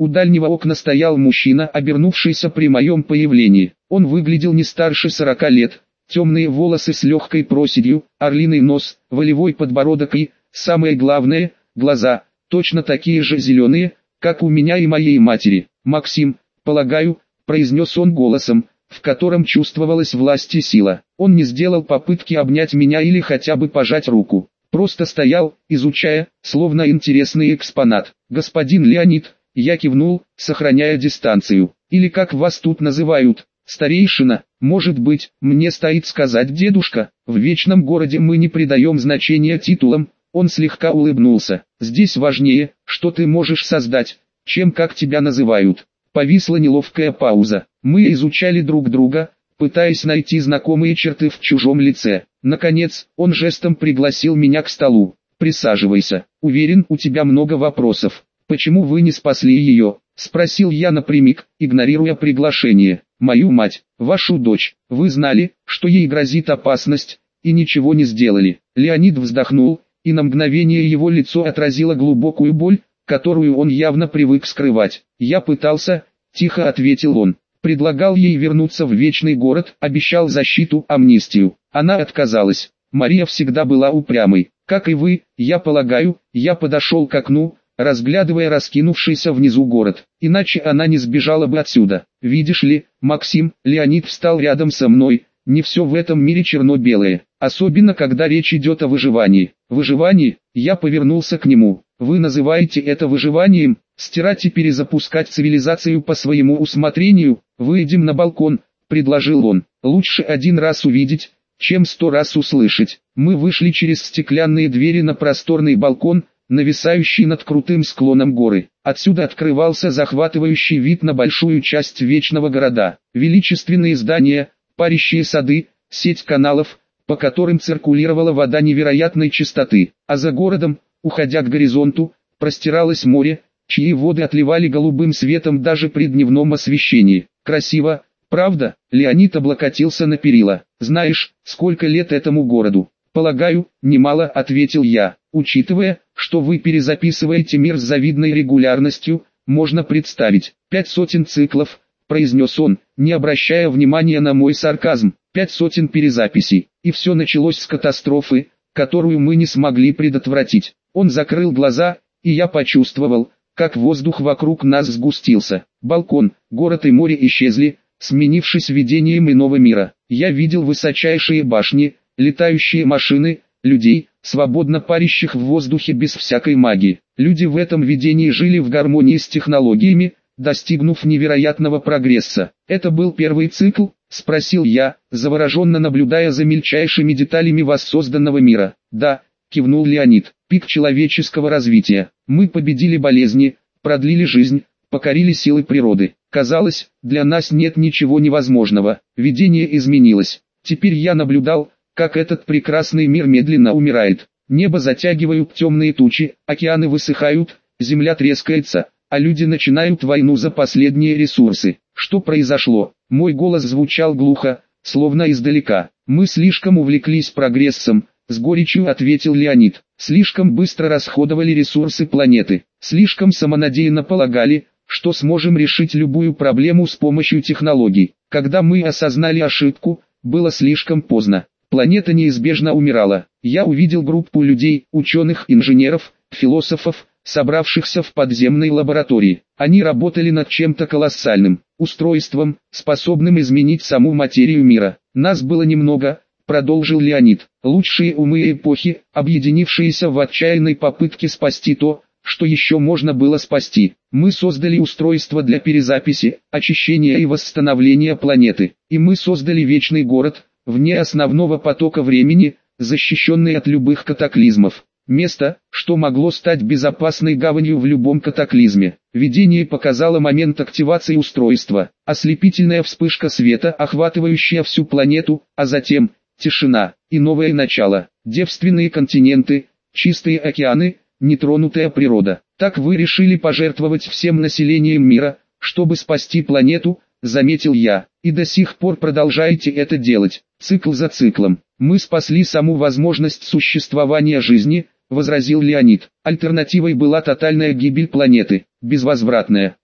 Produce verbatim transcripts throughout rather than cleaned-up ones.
У дальнего окна стоял мужчина, обернувшийся при моем появлении. Он выглядел не старше сорока лет, темные волосы с легкой проседью, орлиный нос, волевой подбородок и, самое главное, глаза, точно такие же зеленые, как у меня и моей матери. «Максим, полагаю», — произнес он голосом, в котором чувствовалась власть и сила. Он не сделал попытки обнять меня или хотя бы пожать руку. Просто стоял, изучая, словно интересный экспонат. «Господин Леонид», я кивнул, сохраняя дистанцию. «Или как вас тут называют, старейшина, может быть, мне стоит сказать дедушка. В вечном городе мы не придаем значения титулам». Он слегка улыбнулся. «Здесь важнее, что ты можешь создать, чем как тебя называют». Повисла неловкая пауза. Мы изучали друг друга, пытаясь найти знакомые черты в чужом лице. Наконец, он жестом пригласил меня к столу. «Присаживайся. Уверен, у тебя много вопросов. Почему вы не спасли ее?» — спросил я напрямик, игнорируя приглашение. «Мою мать, вашу дочь. Вы знали, что ей грозит опасность, и ничего не сделали». Леонид вздохнул, и на мгновение его лицо отразило глубокую боль, которую он явно привык скрывать. «Я пытался», — тихо ответил он. «Предлагал ей вернуться в Вечный город, обещал защиту, амнистию. Она отказалась. Мария всегда была упрямой. Как и вы, я полагаю». Я подошел к окну, разглядывая раскинувшийся внизу город. Иначе она не сбежала бы отсюда. «Видишь ли, Максим», — Леонид встал рядом со мной, — «не все в этом мире черно-белое. Особенно когда речь идет о выживании». «Выживании?» Я повернулся к нему. «Вы называете это выживанием? Стирать и перезапускать цивилизацию по своему усмотрению? Выйдем на балкон», — предложил он. «Лучше один раз увидеть, чем сто раз услышать». Мы вышли через стеклянные двери на просторный балкон, нависающий над крутым склоном горы. Отсюда открывался захватывающий вид на большую часть Вечного города. Величественные здания, парящие сады, сеть каналов, по которым циркулировала вода невероятной чистоты. А за городом, уходя к горизонту, простиралось море, чьи воды отливали голубым светом даже при дневном освещении. «Красиво, правда?» Леонид облокотился на перила. «Знаешь, сколько лет этому городу?» «Полагаю, немало», — ответил я. «Учитывая, что вы перезаписываете мир с завидной регулярностью, можно представить. Пять сотен циклов», — произнес он, не обращая внимания на мой сарказм. «Пять сотен перезаписей. И все началось с катастрофы, которую мы не смогли предотвратить». Он закрыл глаза, и я почувствовал, как воздух вокруг нас сгустился. Балкон, город и море исчезли, сменившись видением иного мира. Я видел высочайшие башни, летающие машины, людей, свободно парящих в воздухе без всякой магии. Люди в этом видении жили в гармонии с технологиями, достигнув невероятного прогресса. «Это был первый цикл?» — спросил я, завороженно наблюдая за мельчайшими деталями воссозданного мира. «Да», — кивнул Леонид, — «пик человеческого развития. Мы победили болезни, продлили жизнь, покорили силы природы. Казалось, для нас нет ничего невозможного. Видение изменилось. Теперь я наблюдал, как этот прекрасный мир медленно умирает. Небо затягивают темные тучи, океаны высыхают, земля трескается, а люди начинают войну за последние ресурсы. Что произошло?» Мой голос звучал глухо, словно издалека. «Мы слишком увлеклись прогрессом», — с горечью ответил Леонид. «Слишком быстро расходовали ресурсы планеты. Слишком самонадеянно полагали, что сможем решить любую проблему с помощью технологий. Когда мы осознали ошибку, было слишком поздно. Планета неизбежно умирала. Я увидел группу людей, ученых, инженеров, философов, собравшихся в подземной лаборатории. Они работали над чем-то колоссальным, устройством, способным изменить саму материю мира. Нас было немного», — продолжил Леонид. «Лучшие умы эпохи, объединившиеся в отчаянной попытке спасти то, что еще можно было спасти. Мы создали устройство для перезаписи, очищения и восстановления планеты. И мы создали Вечный город, вне основного потока времени, защищенный от любых катаклизмов. Место, что могло стать безопасной гаванью в любом катаклизме. Видение показало момент активации устройства. Ослепительная вспышка света, охватывающая всю планету, а затем тишина и новое начало. Девственные континенты, чистые океаны, нетронутая природа. Так вы решили пожертвовать всем населением мира, чтобы спасти планету, заметил я, и до сих пор продолжаете это делать, цикл за циклом. Мы спасли саму возможность существования жизни, возразил Леонид. Альтернативой была тотальная гибель планеты, безвозвратная.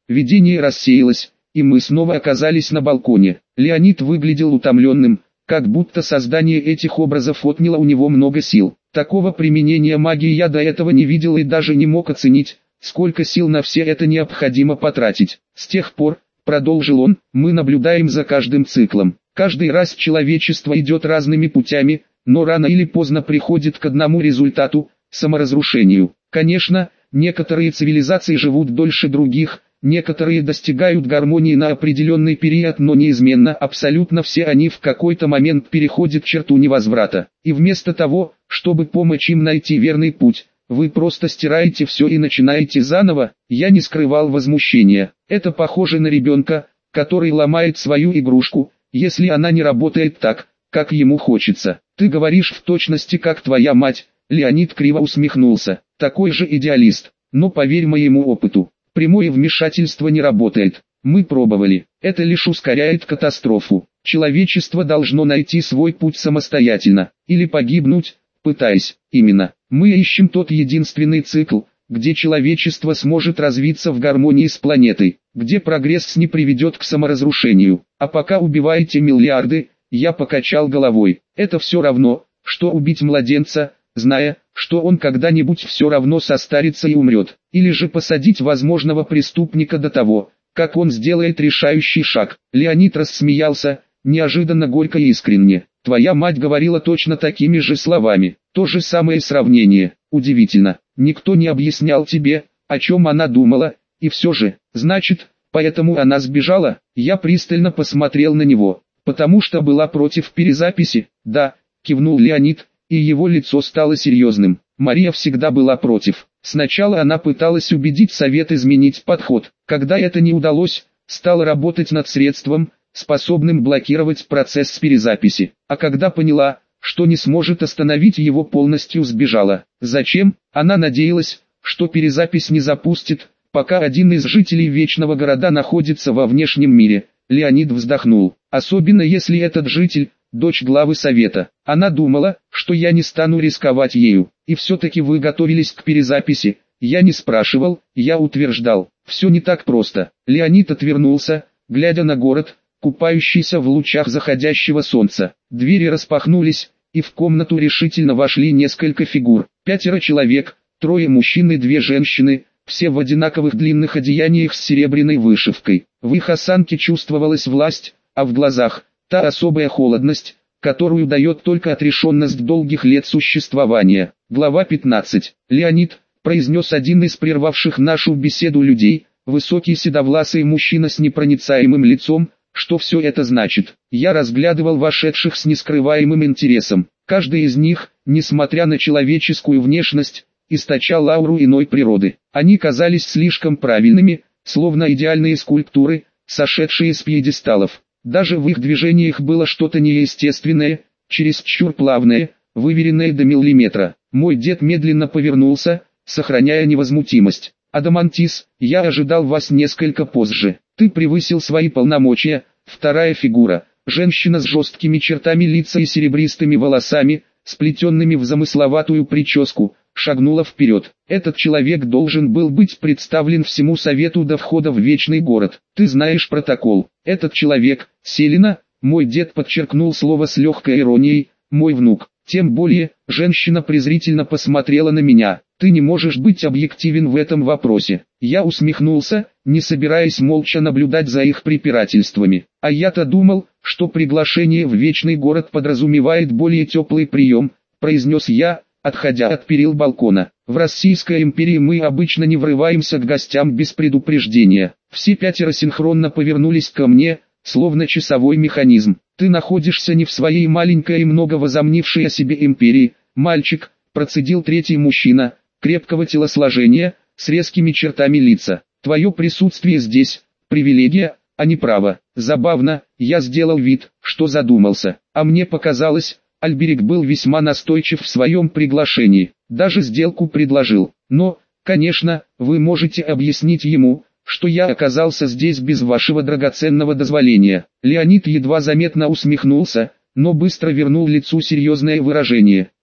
видение рассеялось, и мы снова оказались на балконе. Леонид выглядел утомленным, как будто создание этих образов отняло у него много сил. Такого применения магии я до этого не видел и даже не мог оценить, сколько сил на все это необходимо потратить. С тех пор, продолжил он, мы наблюдаем за каждым циклом. Каждый раз человечество идет разными путями, но рано или поздно приходит к одному результату – саморазрушению. Конечно, некоторые цивилизации живут дольше других, некоторые достигают гармонии на определенный период, но неизменно абсолютно все они в какой-то момент переходят черту невозврата. И вместо того, чтобы помочь им найти верный путь, вы просто стираете все и начинаете заново. Я не скрывал возмущения. Это похоже на ребенка, который ломает свою игрушку, если она не работает так, как ему хочется. Ты говоришь в точности как твоя мать. Леонид криво усмехнулся. Такой же идеалист. Но поверь моему опыту, прямое вмешательство не работает. Мы пробовали. Это лишь ускоряет катастрофу. Человечество должно найти свой путь самостоятельно, или погибнуть, пытаясь. Именно. Мы ищем тот единственный цикл, где человечество сможет развиться в гармонии с планетой, где прогресс не приведет к саморазрушению. А пока убиваете миллиарды, я покачал головой. Это все равно, что убить младенца, зная, что он когда-нибудь все равно состарится и умрет. Или же посадить возможного преступника до того, как он сделает решающий шаг. Леонид рассмеялся, неожиданно горько и искренне. Твоя мать говорила точно такими же словами. То же самое сравнение. Удивительно. Никто не объяснял тебе, о чем она думала, и все же, значит, поэтому она сбежала. Я пристально посмотрел на него, потому что была против перезаписи. Да, кивнул Леонид, и его лицо стало серьезным. Мария всегда была против. Сначала она пыталась убедить совет изменить подход. Когда это не удалось, стала работать над средством, способным блокировать процесс перезаписи. А когда поняла, что не сможет остановить его, полностью сбежала. Зачем? Она надеялась, что перезапись не запустит, пока один из жителей Вечного Города находится во внешнем мире. Леонид вздохнул. Особенно если этот житель – дочь главы совета. Она думала, что я не стану рисковать ею. И все-таки вы готовились к перезаписи. Я не спрашивал, я утверждал. Все не так просто. Леонид отвернулся, глядя на город, купающийся в лучах заходящего солнца. Двери распахнулись, и в комнату решительно вошли несколько фигур. Пятеро человек, трое мужчин и две женщины, все в одинаковых длинных одеяниях с серебряной вышивкой. В их осанке чувствовалась власть, а в глазах – та особая холодность, которую дает только отрешенность долгих лет существования. Глава пятнадцать. Леонид, произнес один из прервавших нашу беседу людей, высокий седовласый мужчина с непроницаемым лицом. Что все это значит? Я разглядывал вошедших с нескрываемым интересом. Каждый из них, несмотря на человеческую внешность, источал ауру иной природы. Они казались слишком правильными, словно идеальные скульптуры, сошедшие с пьедесталов. Даже в их движениях было что-то неестественное, чересчур плавное, выверенное до миллиметра. Мой дед медленно повернулся, сохраняя невозмутимость. «Адамантис, я ожидал вас несколько позже. Ты превысил свои полномочия». Вторая фигура, женщина с жесткими чертами лица и серебристыми волосами, сплетенными в замысловатую прическу, шагнула вперед. Этот человек должен был быть представлен всему совету до входа в Вечный Город. Ты знаешь протокол. Этот человек, Селина, мой дед подчеркнул слово с легкой иронией, мой внук. Тем более, женщина презрительно посмотрела на меня. Ты не можешь быть объективен в этом вопросе. Я усмехнулся, не собираясь молча наблюдать за их препирательствами. А я-то думал, что приглашение в Вечный Город подразумевает более теплый прием, произнес я, отходя от перил балкона. В Российской империи мы обычно не врываемся к гостям без предупреждения. Все пятеро синхронно повернулись ко мне, словно часовой механизм. Ты находишься не в своей маленькой и много возомнившей о себе империи, мальчик, процедил третий мужчина, крепкого телосложения, с резкими чертами лица. Твое присутствие здесь – привилегия, а не право. Забавно, я сделал вид, что задумался. А мне показалось, Альберик был весьма настойчив в своем приглашении. Даже сделку предложил. Но, конечно, вы можете объяснить ему, что я оказался здесь без вашего драгоценного дозволения. Леонид едва заметно усмехнулся, но быстро вернул лицу серьезное выражение.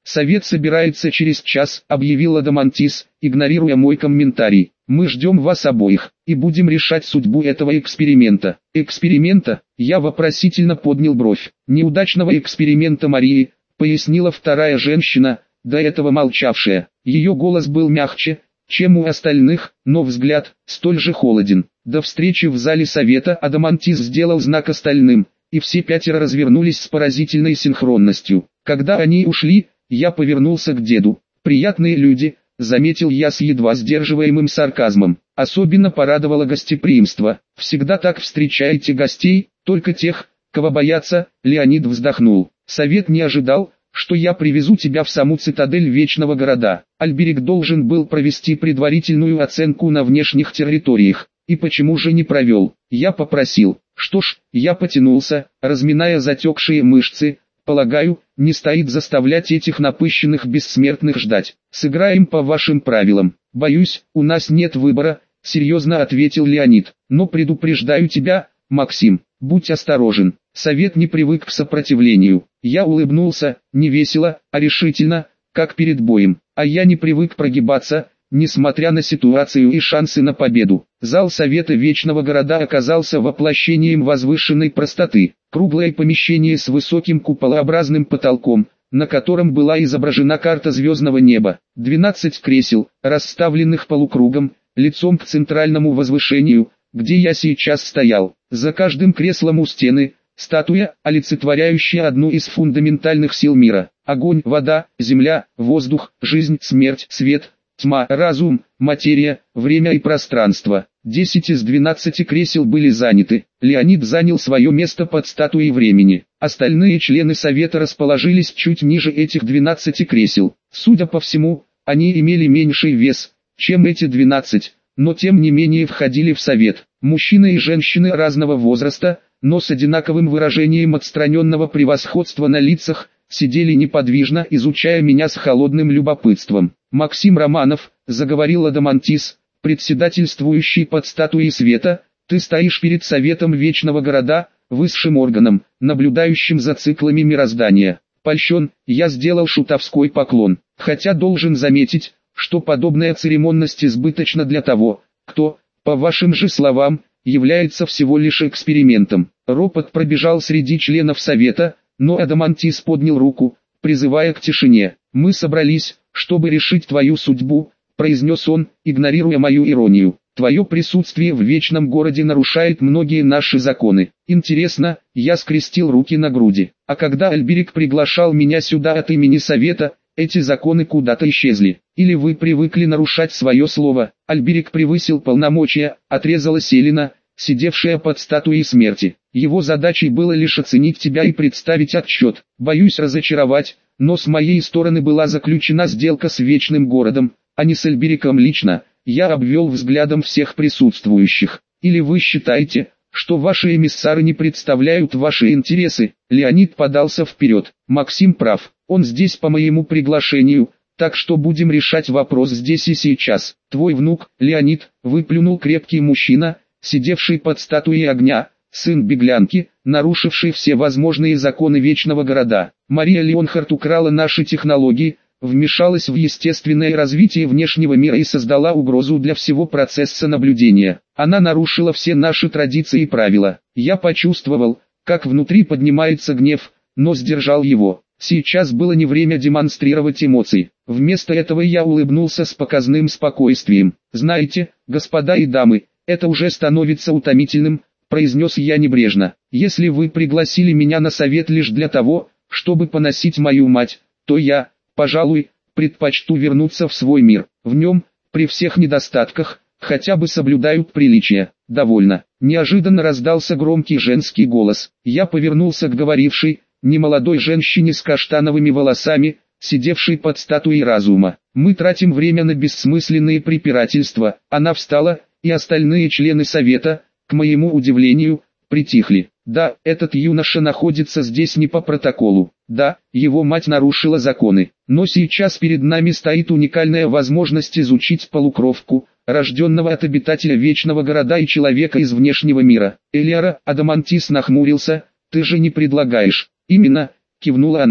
«Совет собирается через час», — объявил Адамантис, игнорируя мой комментарий. «Мы ждем вас обоих, и будем решать судьбу этого эксперимента». «Эксперимента?» — я вопросительно поднял бровь. «Неудачного эксперимента Марии», — пояснила вторая женщина, до этого молчавшая. Ее голос был мягче, чем у остальных, но взгляд столь же холоден. До встречи в зале совета Адамантис сделал знак остальным, и все пятеро развернулись с поразительной синхронностью. Когда они ушли, я повернулся к деду. «Приятные люди», — заметил я с едва сдерживаемым сарказмом. «Особенно порадовало гостеприимство. Всегда так встречаете гостей, только тех, кого боятся», — Леонид вздохнул. «Совет не ожидал, что я привезу тебя в саму цитадель Вечного Города. Альберик должен был провести предварительную оценку на внешних территориях. И почему же не провел? Я попросил». Что ж, я потянулся, разминая затекшие мышцы. «Полагаю, не стоит заставлять этих напыщенных бессмертных ждать. Сыграем по вашим правилам». «Боюсь, у нас нет выбора», — серьезно ответил Леонид. «Но предупреждаю тебя, Максим, будь осторожен. Совет не привык к сопротивлению». Я улыбнулся, не весело, а решительно, как перед боем. А я не привык прогибаться, несмотря на ситуацию и шансы на победу. Зал Совета Вечного Города оказался воплощением возвышенной простоты. Круглое помещение с высоким куполообразным потолком, на котором была изображена карта звездного неба. двенадцать кресел, расставленных полукругом, лицом к центральному возвышению, где я сейчас стоял. За каждым креслом у стены статуя, олицетворяющая одну из фундаментальных сил мира. Огонь, вода, земля, воздух, жизнь, смерть, свет, тьма, разум, материя, время и пространство. Десять из двенадцати кресел были заняты. Леонид занял свое место под статуей времени. Остальные члены совета расположились чуть ниже этих двенадцати кресел. Судя по всему, они имели меньший вес, чем эти двенадцать, но тем не менее входили в совет. Мужчины и женщины разного возраста, но с одинаковым выражением отстраненного превосходства на лицах, сидели неподвижно, изучая меня с холодным любопытством. «Максим Романов», — заговорил Адамантис, председательствующий под статуей света, — «ты стоишь перед Советом Вечного Города, высшим органом, наблюдающим за циклами мироздания». Польщен, я сделал шутовской поклон, хотя должен заметить, что подобная церемонность избыточна для того, кто, по вашим же словам, является всего лишь экспериментом. Ропот пробежал среди членов Совета, но Адамантис поднял руку, призывая к тишине. «Мы собрались, чтобы решить твою судьбу», — произнес он, игнорируя мою иронию. «Твое присутствие в Вечном Городе нарушает многие наши законы. Интересно», — я скрестил руки на груди. «А когда Альберик приглашал меня сюда от имени Совета, эти законы куда-то исчезли. Или вы привыкли нарушать свое слово?» «Альберик превысил полномочия», — отрезала Селина, сидевшая под статуей смерти. «Его задачей было лишь оценить тебя и представить отчет. Боюсь разочаровать, но с моей стороны была заключена сделка с Вечным Городом, а не с Альбериком лично». Я обвел взглядом всех присутствующих. «Или вы считаете, что ваши эмиссары не представляют ваши интересы?» Леонид подался вперед. «Максим прав, он здесь по моему приглашению, так что будем решать вопрос здесь и сейчас. Твой внук, Леонид», — выплюнул крепкий мужчина, сидевший под статуей огня, сын беглянки, нарушивший все возможные законы Вечного Города. «Мария Леонхард украла наши технологии, вмешалась в естественное развитие внешнего мира и создала угрозу для всего процесса наблюдения. Она нарушила все наши традиции и правила». Я почувствовал, как внутри поднимается гнев, но сдержал его. Сейчас было не время демонстрировать эмоции. Вместо этого я улыбнулся с показным спокойствием. «Знаете, господа и дамы, это уже становится утомительным», — произнес я небрежно. «Если вы пригласили меня на совет лишь для того, чтобы поносить мою мать, то я, пожалуй, предпочту вернуться в свой мир. В нем, при всех недостатках, хотя бы соблюдают приличия». «Довольно». Неожиданно раздался громкий женский голос. Я повернулся к говорившей, немолодой женщине с каштановыми волосами, сидевшей под статуей разума. «Мы тратим время на бессмысленные препирательства». Она встала, и остальные члены совета, к моему удивлению, притихли. «Да, этот юноша находится здесь не по протоколу. Да, его мать нарушила законы. Но сейчас перед нами стоит уникальная возможность изучить полукровку, рожденного от обитателя Вечного Города и человека из внешнего мира». «Элиара», — Адамантис нахмурился, — «ты же не предлагаешь». «Именно», — кивнула она.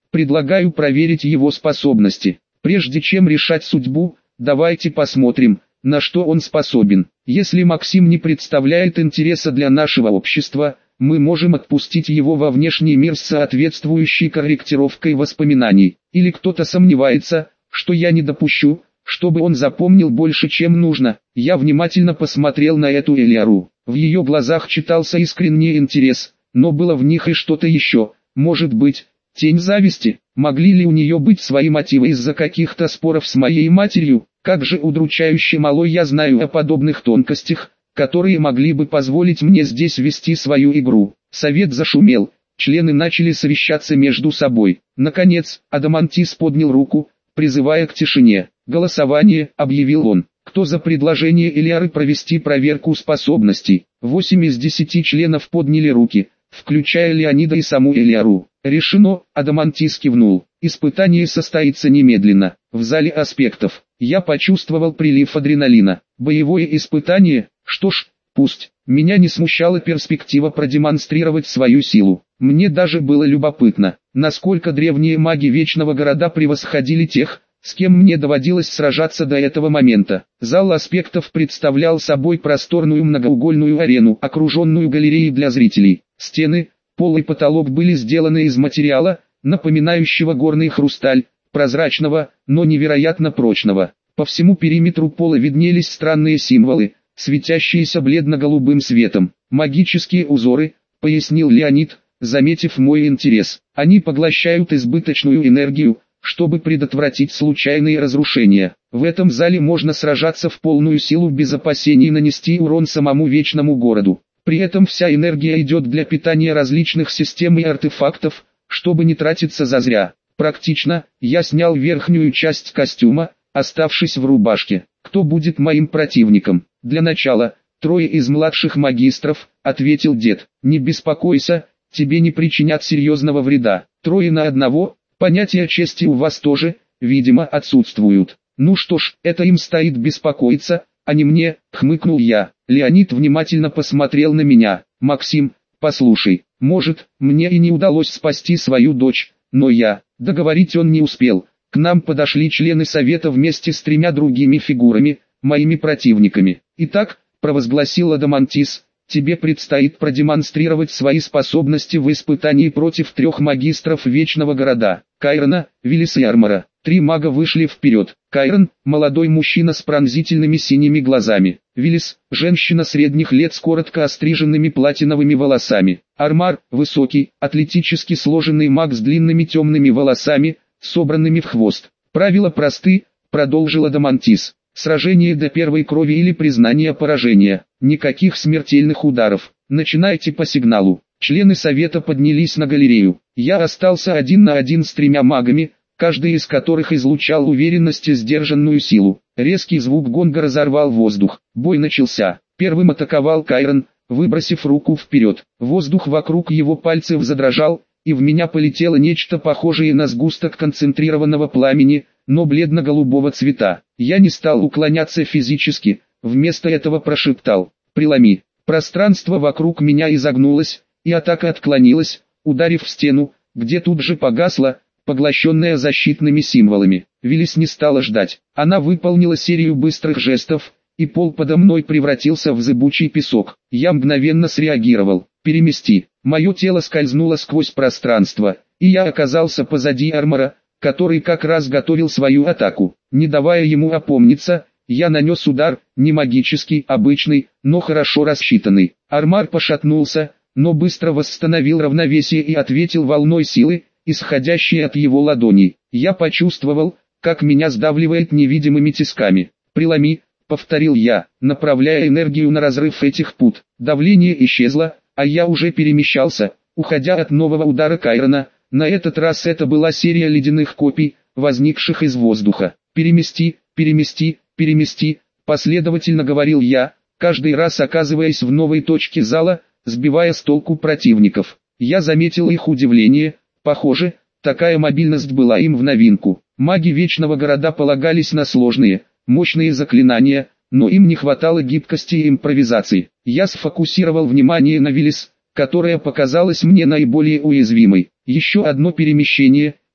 Предлагаю проверить его способности. Прежде чем решать судьбу, давайте посмотрим, на что он способен. Если Максим не представляет интереса для нашего общества, мы можем отпустить его во внешний мир с соответствующей корректировкой воспоминаний. Или кто-то сомневается, что я не допущу, чтобы он запомнил больше, чем нужно. Я внимательно посмотрел на эту Элиару. В ее глазах читался искренний интерес, но было в них и что-то еще. Может быть, тень зависти? Могли ли у нее быть свои мотивы из-за каких-то споров с моей матерью? Как же удручающе мало я знаю о подобных тонкостях, которые могли бы позволить мне здесь вести свою игру. Совет зашумел, члены начали совещаться между собой. Наконец, Адамантис поднял руку, призывая к тишине. «Голосование», — объявил он. «Кто за предложение Элиары провести проверку способностей?» Восемь из десяти членов подняли руки, включая Леонида и саму Элиару. «Решено», — Адамантис кивнул. «Испытание состоится немедленно. В зале аспектов». Я почувствовал прилив адреналина. Боевое испытание? Что ж, пусть. Меня не смущала перспектива продемонстрировать свою силу. Мне даже было любопытно, насколько древние маги Вечного Города превосходили тех, с кем мне доводилось сражаться до этого момента. Зал аспектов представлял собой просторную многоугольную арену, окруженную галереей для зрителей. Стены, пол и потолок были сделаны из материала, напоминающего горный хрусталь, прозрачного, но невероятно прочного. По всему периметру пола виднелись странные символы, светящиеся бледно-голубым светом. «Магические узоры», — пояснил Леонид, заметив мой интерес. «Они поглощают избыточную энергию, чтобы предотвратить случайные разрушения. В этом зале можно сражаться в полную силу без опасений нанести урон самому Вечному Городу. При этом вся энергия идет для питания различных систем и артефактов, чтобы не тратиться зазря. Практично. Я снял верхнюю часть костюма, оставшись в рубашке. Кто будет моим противником? Для начала, трое из младших магистров, ответил дед. Не беспокойся, тебе не причинят серьезного вреда. Трое на одного, понятия чести у вас тоже, видимо, отсутствуют. Ну что ж, это им стоит беспокоиться, а не мне, хмыкнул я. Леонид внимательно посмотрел на меня. Максим, послушай, может, мне и не удалось спасти свою дочь, но я... Договорить он не успел. К нам подошли члены совета вместе с тремя другими фигурами, моими противниками. «Итак», — провозгласил Адамантис, — «тебе предстоит продемонстрировать свои способности в испытании против трех магистров Вечного Города, Кайрона, Виллиса и Армора». Три мага вышли вперед. Кайрон — молодой мужчина с пронзительными синими глазами. Виллис — женщина средних лет с коротко остриженными платиновыми волосами. Армар — высокий, атлетически сложенный маг с длинными темными волосами, собранными в хвост. «Правила просты», — продолжил Адамантис. «Сражение до первой крови или признание поражения. Никаких смертельных ударов. Начинайте по сигналу». Члены совета поднялись на галерею. Я остался один на один с тремя магами, каждый из которых излучал уверенность и сдержанную силу. Резкий звук гонга разорвал воздух. Бой начался. Первым атаковал Кайрон, выбросив руку вперед. Воздух вокруг его пальцев задрожал, и в меня полетело нечто похожее на сгусток концентрированного пламени, но бледно-голубого цвета. Я не стал уклоняться физически, вместо этого прошептал: «Преломи». Пространство вокруг меня изогнулось, и атака отклонилась, ударив в стену, где тут же погасла, поглощенная защитными символами. Виллис не стала ждать. Она выполнила серию быстрых жестов, и пол подо мной превратился в зыбучий песок. Я мгновенно среагировал. «Перемести». Мое тело скользнуло сквозь пространство, и я оказался позади Армора, который как раз готовил свою атаку. Не давая ему опомниться, я нанес удар, не магический, обычный, но хорошо рассчитанный. Армар пошатнулся, но быстро восстановил равновесие и ответил волной силы, исходящей от его ладоней. Я почувствовал, как меня сдавливает невидимыми тисками. «Преломи», — повторил я, направляя энергию на разрыв этих пут. Давление исчезло, а я уже перемещался, уходя от нового удара Кайрона. На этот раз это была серия ледяных копий, возникших из воздуха. «Перемести, перемести, перемести», — последовательно говорил я, каждый раз оказываясь в новой точке зала, сбивая с толку противников. Я заметил их удивление. Похоже, такая мобильность была им в новинку. Маги Вечного Города полагались на сложные, мощные заклинания, но им не хватало гибкости и импровизации. Я сфокусировал внимание на Виллис, которая показалась мне наиболее уязвимой. Еще одно перемещение,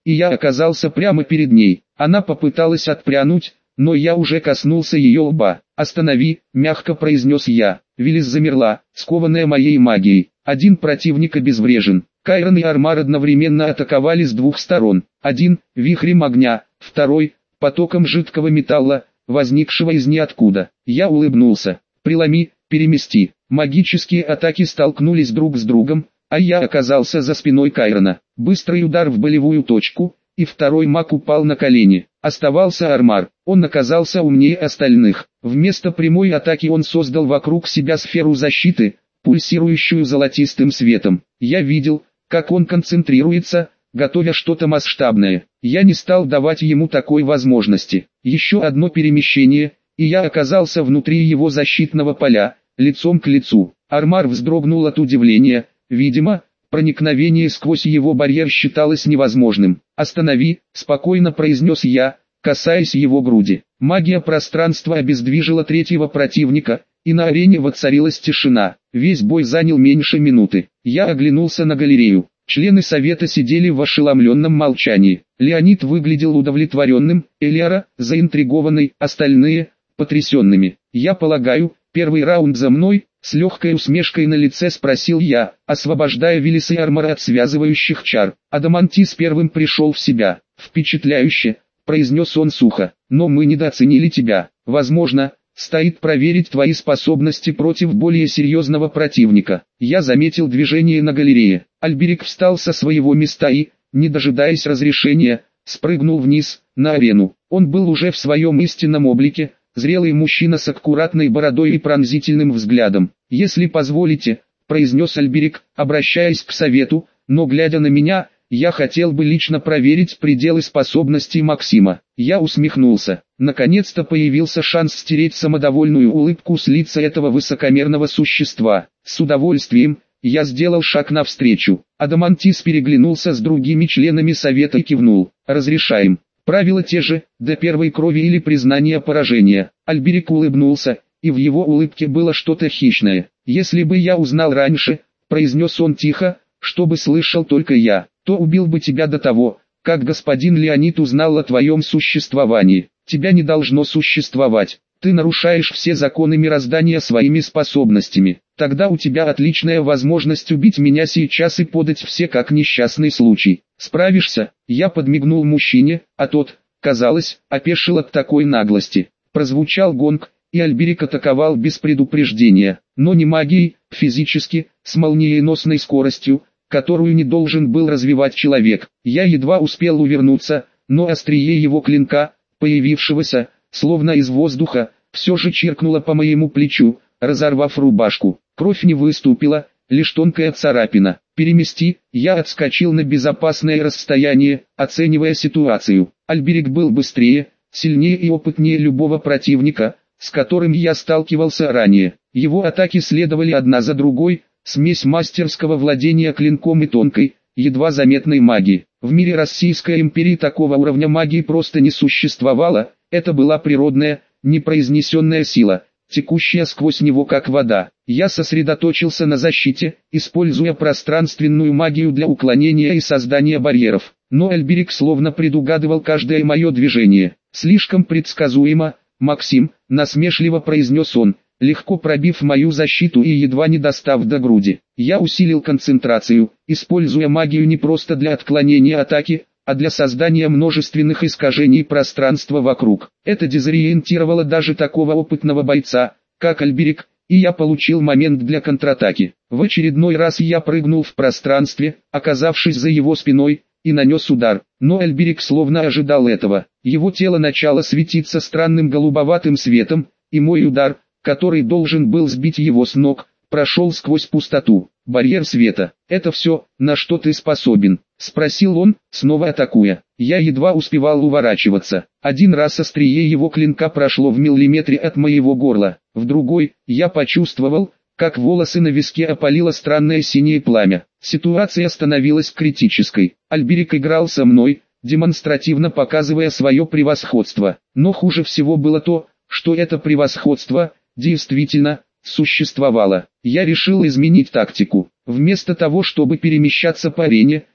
и я оказался прямо перед ней. Она попыталась отпрянуть, но я уже коснулся ее лба. «Останови», — мягко произнес я. Виллис замерла, скованная моей магией. Один противник обезврежен. Кайрон и Армар одновременно атаковали с двух сторон. Один — вихрем огня, второй — потоком жидкого металла, возникшего из ниоткуда. Я улыбнулся. «Преломи, перемести». Магические атаки столкнулись друг с другом, а я оказался за спиной Кайрона. Быстрый удар в болевую точку, и второй маг упал на колени. Оставался Армар. Он оказался умнее остальных. Вместо прямой атаки он создал вокруг себя сферу защиты, пульсирующую золотистым светом. Я видел, как он концентрируется, готовя что-то масштабное. Я не стал давать ему такой возможности. Еще одно перемещение, и я оказался внутри его защитного поля, лицом к лицу. Армар вздрогнул от удивления. Видимо, проникновение сквозь его барьер считалось невозможным. «Останови», — спокойно произнес я, касаясь его груди. Магия пространства обездвижила третьего противника, и на арене воцарилась тишина. Весь бой занял меньше минуты. Я оглянулся на галерею. Члены совета сидели в ошеломленном молчании. Леонид выглядел удовлетворенным, Элиара — заинтригованной, остальные — потрясенными. «Я полагаю, первый раунд за мной?» — с легкой усмешкой на лице спросил я, освобождая Виллиса и Армара от связывающих чар. Адамантис первым пришел в себя. «Впечатляюще», — произнес он сухо, — «но мы недооценили тебя. Возможно, стоит проверить твои способности против более серьезного противника». Я заметил движение на галерее. Альберик встал со своего места и, не дожидаясь разрешения, спрыгнул вниз, на арену. Он был уже в своем истинном облике, зрелый мужчина с аккуратной бородой и пронзительным взглядом. «Если позволите», — произнес Альберик, обращаясь к совету, но глядя на меня, я хотел бы лично проверить пределы способностей Максима. Я усмехнулся. Наконец-то появился шанс стереть самодовольную улыбку с лица этого высокомерного существа. С удовольствием, я сделал шаг навстречу. Адамантис переглянулся с другими членами совета и кивнул. «Разрешаем. Правила те же, до первой крови или признания поражения». Альберик улыбнулся, и в его улыбке было что-то хищное. «Если бы я узнал раньше», — произнес он тихо, — «чтобы слышал только я, то убил бы тебя до того, как господин Леонид узнал о твоем существовании. Тебя не должно существовать. Ты нарушаешь все законы мироздания своими способностями. Тогда у тебя отличная возможность убить меня сейчас и подать все как несчастный случай. Справишься?» Я подмигнул мужчине, а тот, казалось, опешил от такой наглости. Прозвучал гонг, и Альберик атаковал без предупреждения, но не магией, физически, с молниеносной скоростью, которую не должен был развивать человек. Я едва успел увернуться, но острие его клинка, появившегося, словно из воздуха, все же чиркнуло по моему плечу, разорвав рубашку. Кровь не выступила, лишь тонкая царапина. «Перемести», я отскочил на безопасное расстояние, оценивая ситуацию. Альберик был быстрее, сильнее и опытнее любого противника, с которым я сталкивался ранее. Его атаки следовали одна за другой, смесь мастерского владения клинком и тонкой, едва заметной магии. В мире Российской империи такого уровня магии просто не существовало, это была природная, непроизнесенная сила, текущая сквозь него как вода. Я сосредоточился на защите, используя пространственную магию для уклонения и создания барьеров. Но Альберик словно предугадывал каждое мое движение. «Слишком предсказуемо, Максим», — насмешливо произнес он, легко пробив мою защиту и едва не достав до груди. Я усилил концентрацию, используя магию не просто для отклонения атаки, а для создания множественных искажений пространства вокруг. Это дезориентировало даже такого опытного бойца, как Альберик, и я получил момент для контратаки. В очередной раз я прыгнул в пространстве, оказавшись за его спиной, и нанес удар. Но Альберик словно ожидал этого. Его тело начало светиться странным голубоватым светом, и мой удар, который должен был сбить его с ног, прошел сквозь пустоту. «Барьер света, это все, на что ты способен?» — спросил он, снова атакуя. Я едва успевал уворачиваться. Один раз острие его клинка прошло в миллиметре от моего горла. В другой, я почувствовал, как волосы на виске опалило странное синее пламя. Ситуация становилась критической. Альберик играл со мной, демонстративно показывая свое превосходство. Но хуже всего было то, что это превосходство, действительно, существовало. Я решил изменить тактику. Вместо того, чтобы перемещаться по арене,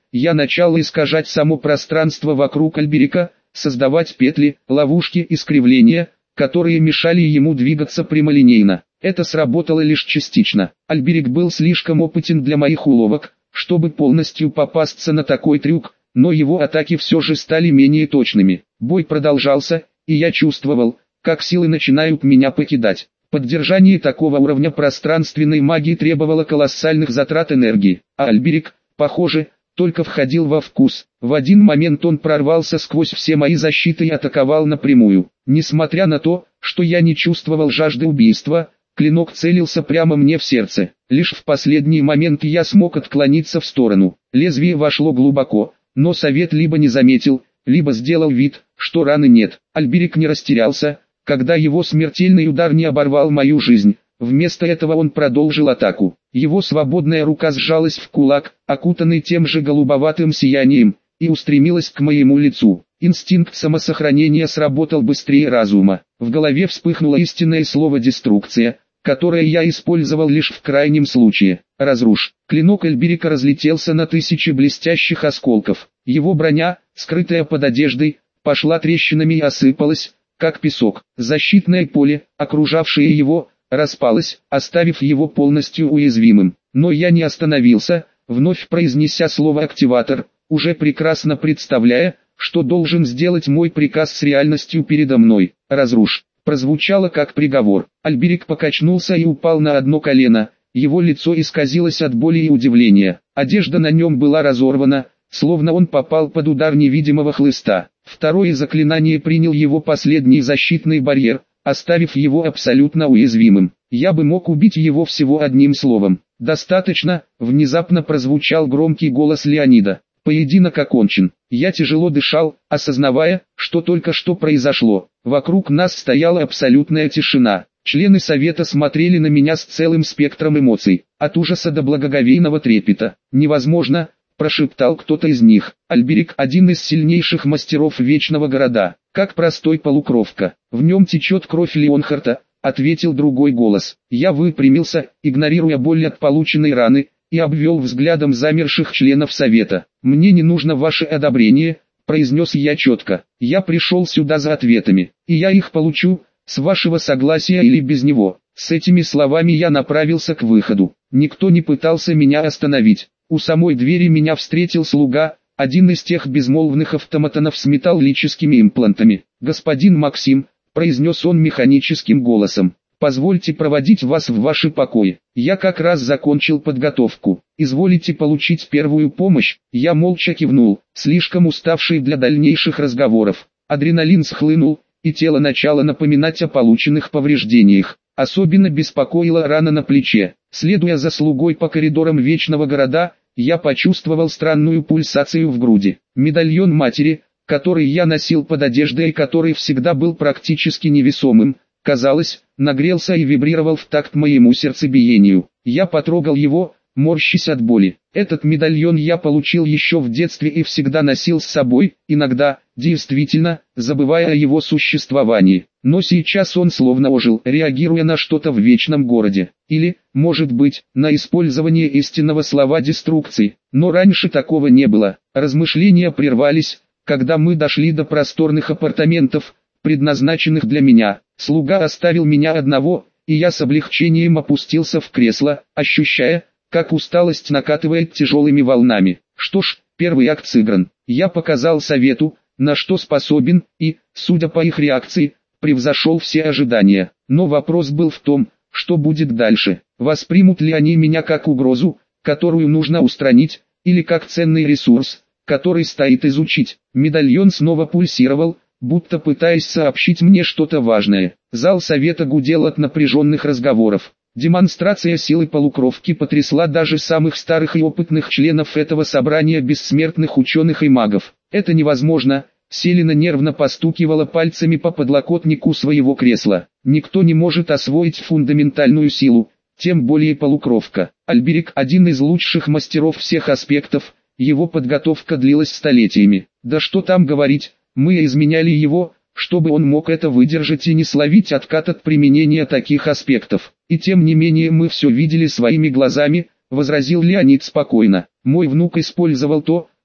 я начал искажать само пространство вокруг Альберика, создавать петли, ловушки, искривления, которые мешали ему двигаться прямолинейно. Это сработало лишь частично. Альберик был слишком опытен для моих уловок, чтобы полностью попасться на такой трюк, но его атаки все же стали менее точными. Бой продолжался, и я чувствовал, как силы начинают меня покидать. Поддержание такого уровня пространственной магии требовало колоссальных затрат энергии, а Альберик, похоже, только входил во вкус. В один момент он прорвался сквозь все мои защиты и атаковал напрямую. Несмотря на то, что я не чувствовал жажды убийства, клинок целился прямо мне в сердце. Лишь в последний момент я смог отклониться в сторону. Лезвие вошло глубоко, но совет либо не заметил, либо сделал вид, что раны нет. Альберик не растерялся, когда его смертельный удар не оборвал мою жизнь. Вместо этого он продолжил атаку. Его свободная рука сжалась в кулак, окутанный тем же голубоватым сиянием, и устремилась к моему лицу. Инстинкт самосохранения сработал быстрее разума. В голове вспыхнуло истинное слово «деструкция», которое я использовал лишь в крайнем случае. «Разрушь». Клинок Альберика разлетелся на тысячи блестящих осколков. Его броня, скрытая под одеждой, пошла трещинами и осыпалась, как песок. Защитное поле, окружавшее его, распалось, оставив его полностью уязвимым. Но я не остановился, вновь произнеся слово «активатор», уже прекрасно представляя, что должен сделать мой приказ с реальностью передо мной. «Разрушь» прозвучало как приговор. Альберик покачнулся и упал на одно колено, его лицо исказилось от боли и удивления. Одежда на нем была разорвана, словно он попал под удар невидимого хлыста. Второе заклинание принял его последний защитный барьер, оставив его абсолютно уязвимым. Я бы мог убить его всего одним словом. «Достаточно», — внезапно прозвучал громкий голос Леонида. Поединок окончен. Я тяжело дышал, осознавая, что только что произошло. Вокруг нас стояла абсолютная тишина. Члены совета смотрели на меня с целым спектром эмоций, от ужаса до благоговейного трепета. «Невозможно», — прошептал кто-то из них. «Альберик — один из сильнейших мастеров Вечного Города, как простой полукровка. В нем течет кровь Леонхарта», — ответил другой голос. Я выпрямился, игнорируя боль от полученной раны, и обвел взглядом замерших членов совета. «Мне не нужно ваше одобрение», — произнес я четко. «Я пришел сюда за ответами, и я их получу, с вашего согласия или без него». С этими словами я направился к выходу. Никто не пытался меня остановить. У самой двери меня встретил слуга, один из тех безмолвных автоматонов с металлическими имплантами. «Господин Максим», — произнес он механическим голосом, — «позвольте проводить вас в ваши покои. Я как раз закончил подготовку. Изволите получить первую помощь». Я молча кивнул, слишком уставший для дальнейших разговоров. Адреналин схлынул, и тело начало напоминать о полученных повреждениях. Особенно беспокоила рана на плече. Следуя за слугой по коридорам Вечного Города, я почувствовал странную пульсацию в груди. Медальон матери, который я носил под одеждой и который всегда был практически невесомым, казалось, нагрелся и вибрировал в такт моему сердцебиению. Я потрогал его, морщась от боли. Этот медальон я получил еще в детстве и всегда носил с собой, иногда, действительно, забывая о его существовании. Но сейчас он словно ожил, реагируя на что-то в Вечном Городе. Или, может быть, на использование истинного слова деструкции. Но раньше такого не было. Размышления прервались, когда мы дошли до просторных апартаментов, предназначенных для меня. Слуга оставил меня одного, и я с облегчением опустился в кресло, ощущая, как усталость накатывает тяжелыми волнами. Что ж, первый акт сыгран. Я показал совету, на что способен, и, судя по их реакции, превзошел все ожидания. Но вопрос был в том, что будет дальше. Воспримут ли они меня как угрозу, которую нужно устранить, или как ценный ресурс, который стоит изучить. Медальон снова пульсировал, будто пытаясь сообщить мне что-то важное. Зал совета гудел от напряженных разговоров. Демонстрация силы полукровки потрясла даже самых старых и опытных членов этого собрания бессмертных ученых и магов. «Это невозможно», — Селена нервно постукивала пальцами по подлокотнику своего кресла. «Никто не может освоить фундаментальную силу, тем более полукровка. Альберик — один из лучших мастеров всех аспектов, его подготовка длилась столетиями. Да что там говорить, мы изменяли его, чтобы он мог это выдержать и не словить откат от применения таких аспектов. И тем не менее мы все видели своими глазами», — возразил Леонид спокойно. «Мой внук использовал то,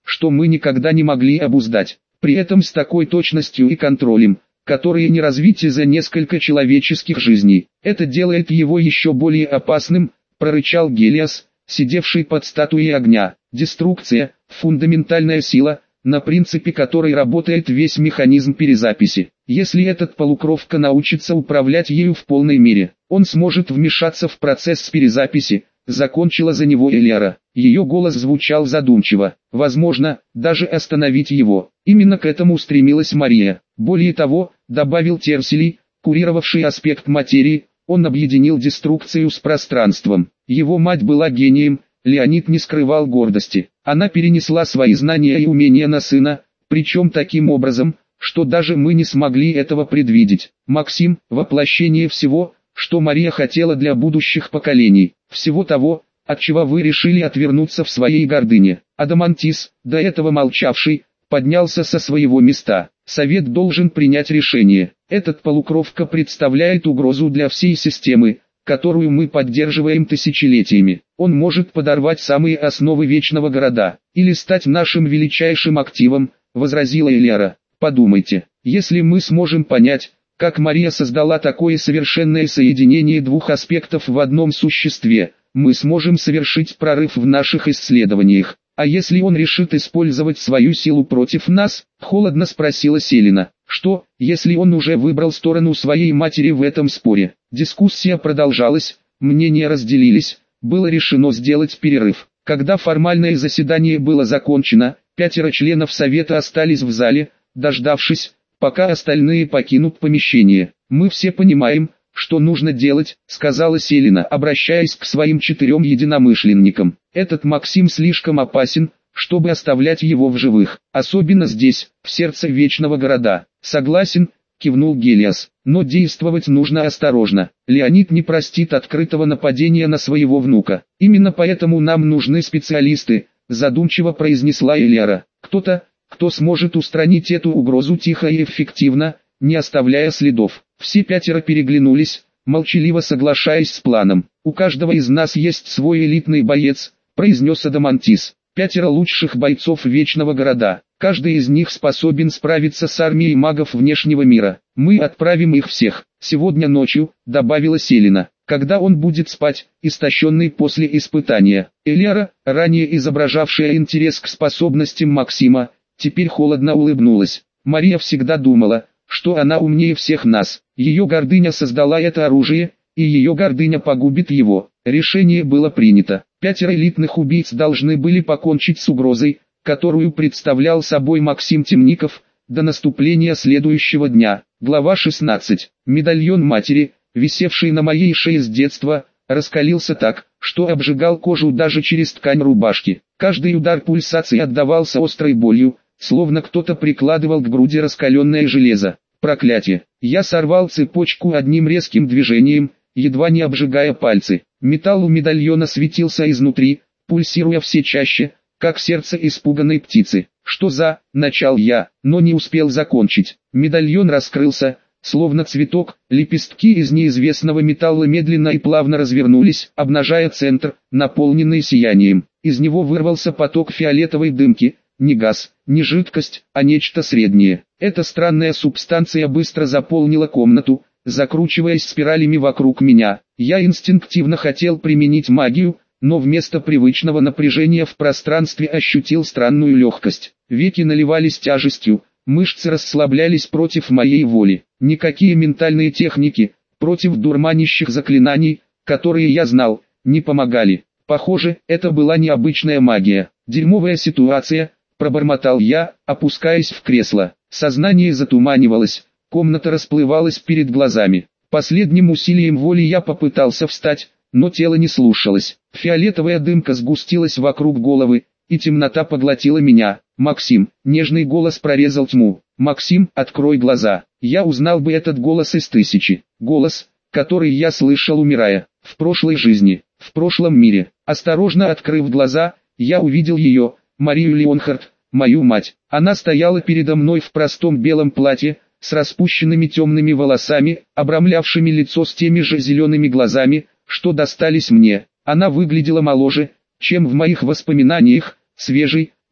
что мы никогда не могли обуздать. При этом с такой точностью и контролем, которые не развиты за несколько человеческих жизней. Это делает его еще более опасным, прорычал Гелиос, сидевший под статуей огня. Деструкция – фундаментальная сила, на принципе которой работает весь механизм перезаписи. Если этот полукровка научится управлять ею в полной мере, он сможет вмешаться в процесс перезаписи, закончила за него Элиара. Ее голос звучал задумчиво. Возможно, даже остановить его. Именно к этому стремилась Мария. Более того, добавил Терсилий, курировавший аспект материи, он объединил деструкцию с пространством. Его мать была гением, Леонид не скрывал гордости. Она перенесла свои знания и умения на сына, причем таким образом, что даже мы не смогли этого предвидеть. Максим – воплощение всего, что Мария хотела для будущих поколений. Всего того, от чего вы решили отвернуться в своей гордыне. Адамантис, до этого молчавший, поднялся со своего места. Совет должен принять решение. Этот полукровка представляет угрозу для всей системы, которую мы поддерживаем тысячелетиями. Он может подорвать самые основы Вечного Города, или стать нашим величайшим активом, возразила Элиара. Подумайте, если мы сможем понять, как Мария создала такое совершенное соединение двух аспектов в одном существе, мы сможем совершить прорыв в наших исследованиях. А если он решит использовать свою силу против нас? Холодно спросила Селена. Что, если он уже выбрал сторону своей матери в этом споре? Дискуссия продолжалась, мнения разделились, было решено сделать перерыв. Когда формальное заседание было закончено, пятеро членов совета остались в зале, дождавшись, пока остальные покинут помещение. Мы все понимаем, что нужно делать, сказала Селена, обращаясь к своим четырем единомышленникам. Этот Максим слишком опасен, чтобы оставлять его в живых, особенно здесь, в сердце Вечного Города. Согласен, кивнул Гелиос, но действовать нужно осторожно. Леонид не простит открытого нападения на своего внука. Именно поэтому нам нужны специалисты, задумчиво произнесла Элиара. Кто-то, кто сможет устранить эту угрозу тихо и эффективно, не оставляя следов. Все пятеро переглянулись, молчаливо соглашаясь с планом. «У каждого из нас есть свой элитный боец», — произнес Адамантис. «Пятеро лучших бойцов Вечного Города. Каждый из них способен справиться с армией магов внешнего мира. Мы отправим их всех. Сегодня ночью», — добавила Селена, «когда он будет спать, истощенный после испытания». Элиара, ранее изображавшая интерес к способностям Максима, теперь холодно улыбнулась. Мария всегда думала, что она умнее всех нас. Ее гордыня создала это оружие, и ее гордыня погубит его. Решение было принято. Пятеро элитных убийц должны были покончить с угрозой, которую представлял собой Максим Темников, до наступления следующего дня. Глава шестнадцать. Медальон матери, висевший на моей шее с детства, раскалился так, что обжигал кожу даже через ткань рубашки. Каждый удар пульсации отдавался острой болью, словно кто-то прикладывал к груди раскаленное железо. Проклятие! Я сорвал цепочку одним резким движением, едва не обжигая пальцы. Металл у медальона светился изнутри, пульсируя все чаще, как сердце испуганной птицы. «Что за...» — начал я, но не успел закончить. Медальон раскрылся, словно цветок, лепестки из неизвестного металла медленно и плавно развернулись, обнажая центр, наполненный сиянием. Из него вырвался поток фиолетовой дымки. Не газ, не жидкость, а нечто среднее. Эта странная субстанция быстро заполнила комнату, закручиваясь спиралями вокруг меня. Я инстинктивно хотел применить магию, но вместо привычного напряжения в пространстве ощутил странную легкость. Веки наливались тяжестью, мышцы расслаблялись против моей воли. Никакие ментальные техники, против дурманящих заклинаний, которые я знал, не помогали. Похоже, это была необычная магия. Дерьмовая ситуация, пробормотал я, опускаясь в кресло. Сознание затуманивалось, комната расплывалась перед глазами. Последним усилием воли я попытался встать, но тело не слушалось. Фиолетовая дымка сгустилась вокруг головы, и темнота поглотила меня. «Максим», нежный голос прорезал тьму. «Максим, открой глаза». Я узнал бы этот голос из тысячи. Голос, который я слышал, умирая, в прошлой жизни, в прошлом мире. Осторожно открыв глаза, я увидел ее, Марию Леонхард, мою мать. Она стояла передо мной в простом белом платье, с распущенными темными волосами, обрамлявшими лицо с теми же зелеными глазами, что достались мне. Она выглядела моложе, чем в моих воспоминаниях, свежей,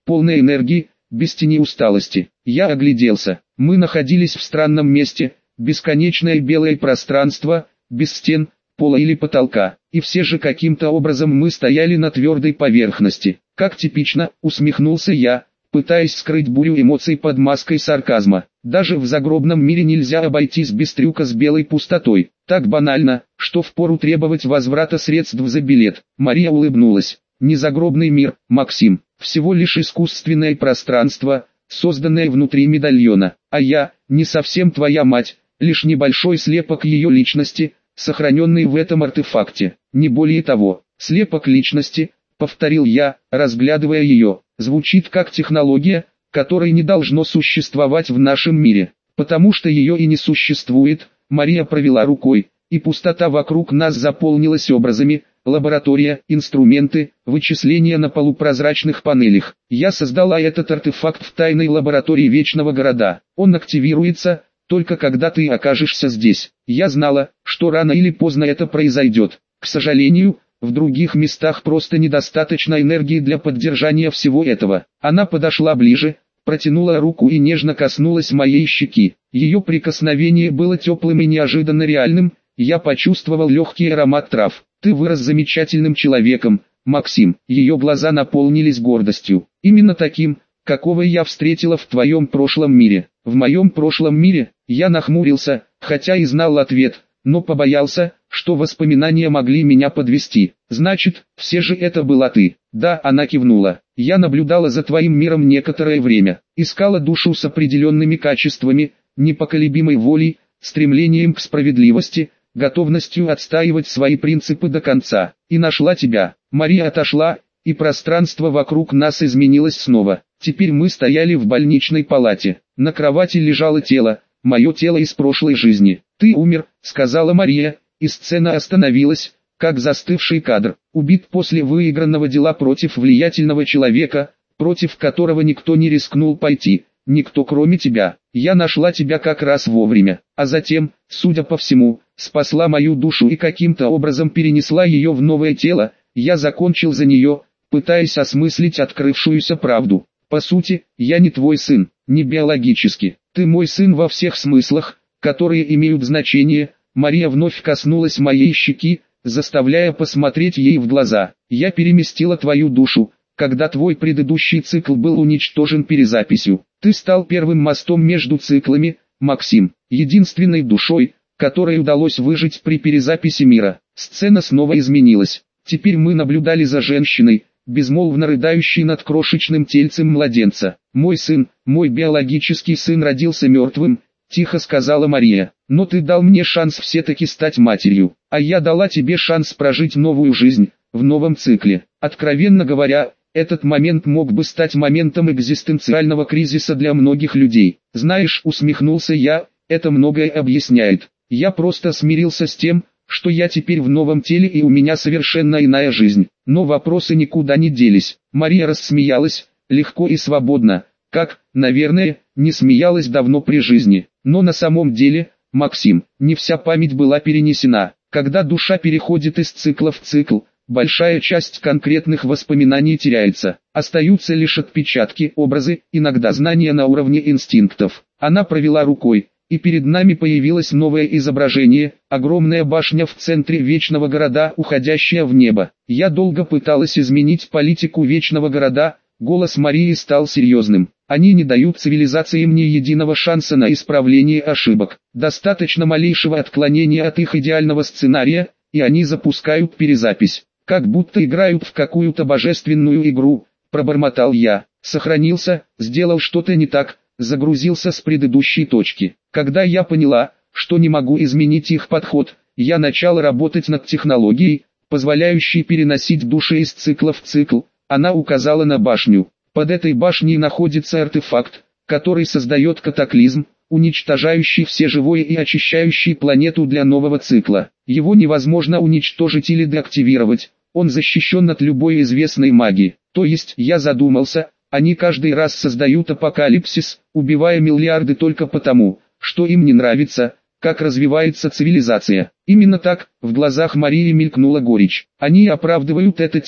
полной энергии, без тени усталости. Я огляделся. Мы находились в странном месте, бесконечное белое пространство, без стен, пола или потолка, и все же каким-то образом мы стояли на твердой поверхности. Как типично, усмехнулся я, пытаясь скрыть бурю эмоций под маской сарказма. Даже в загробном мире нельзя обойтись без трюка с белой пустотой. Так банально, что впору требовать возврата средств за билет. Мария улыбнулась. Не загробный мир, Максим, всего лишь искусственное пространство, созданное внутри медальона. А я, не совсем твоя мать, лишь небольшой слепок ее личности, сохраненный в этом артефакте. Не более того, слепок личности, повторил я, разглядывая ее, звучит как технология, которой не должно существовать в нашем мире, потому что ее и не существует. Мария провела рукой, и пустота вокруг нас заполнилась образами, лаборатория, инструменты, вычисления на полупрозрачных панелях. Я создала этот артефакт в тайной лаборатории Вечного Города. Он активируется, только когда ты окажешься здесь. Я знала, что рано или поздно это произойдет. К сожалению, в других местах просто недостаточно энергии для поддержания всего этого. Она подошла ближе, протянула руку и нежно коснулась моей щеки. Ее прикосновение было теплым и неожиданно реальным, я почувствовал легкий аромат трав. Ты вырос замечательным человеком, Максим. Ее глаза наполнились гордостью. Именно таким, какого я встретила в твоем прошлом мире. В моем прошлом мире, я нахмурился, хотя и знал ответ, но побоялся, что воспоминания могли меня подвести. Значит, все же это была ты. Да, она кивнула. Я наблюдала за твоим миром некоторое время, искала душу с определенными качествами, непоколебимой волей, стремлением к справедливости, готовностью отстаивать свои принципы до конца. И нашла тебя. Мария отошла, и пространство вокруг нас изменилось снова. Теперь мы стояли в больничной палате. На кровати лежало тело, мое тело из прошлой жизни. Ты умер, сказала Мария, и сцена остановилась, как застывший кадр. Убит после выигранного дела против влиятельного человека, против которого никто не рискнул пойти. Никто кроме тебя. Я нашла тебя как раз вовремя, а затем, судя по всему, спасла мою душу и каким-то образом перенесла ее в новое тело. Я закончил за нее, пытаясь осмыслить открывшуюся правду. По сути, я не твой сын, не биологически. Ты мой сын во всех смыслах, которые имеют значение. Мария вновь коснулась моей щеки, заставляя посмотреть ей в глаза. Я переместила твою душу, когда твой предыдущий цикл был уничтожен перезаписью. Ты стал первым мостом между циклами, Максим, единственной душой, которой удалось выжить при перезаписи мира. Сцена снова изменилась. Теперь мы наблюдали за женщиной, безмолвно рыдающей над крошечным тельцем младенца. «Мой сын, мой биологический сын родился мертвым», — тихо сказала Мария. «Но ты дал мне шанс все-таки стать матерью, а я дала тебе шанс прожить новую жизнь, в новом цикле. Откровенно говоря, этот момент мог бы стать моментом экзистенциального кризиса для многих людей. Знаешь», — усмехнулся я, — «это многое объясняет. Я просто смирился с тем, что я теперь в новом теле и у меня совершенно иная жизнь. Но вопросы никуда не делись». Мария рассмеялась, легко и свободно, как, наверное, не смеялась давно при жизни. Но на самом деле, Максим, не вся память была перенесена. Когда душа переходит из цикла в цикл, большая часть конкретных воспоминаний теряется. Остаются лишь отпечатки, образы, иногда знания на уровне инстинктов. Она провела рукой, и перед нами появилось новое изображение, огромная башня в центре Вечного Города, уходящая в небо. Я долго пыталась изменить политику Вечного Города, голос Марии стал серьезным. Они не дают цивилизациям ни единого шанса на исправление ошибок. Достаточно малейшего отклонения от их идеального сценария, и они запускают перезапись. Как будто играют в какую-то божественную игру, пробормотал я. Сохранился, сделал что-то не так, загрузился с предыдущей точки. Когда я поняла, что не могу изменить их подход, я начала работать над технологией, позволяющей переносить души из цикла в цикл. Она указала на башню. Под этой башней находится артефакт, который создает катаклизм, уничтожающий все живое и очищающий планету для нового цикла. Его невозможно уничтожить или деактивировать, он защищен от любой известной магии. То есть, я задумался, они каждый раз создают апокалипсис, убивая миллиарды только потому, что им не нравится, как развивается цивилизация. Именно так, в глазах Марии мелькнула горечь. Они оправдывают это тем,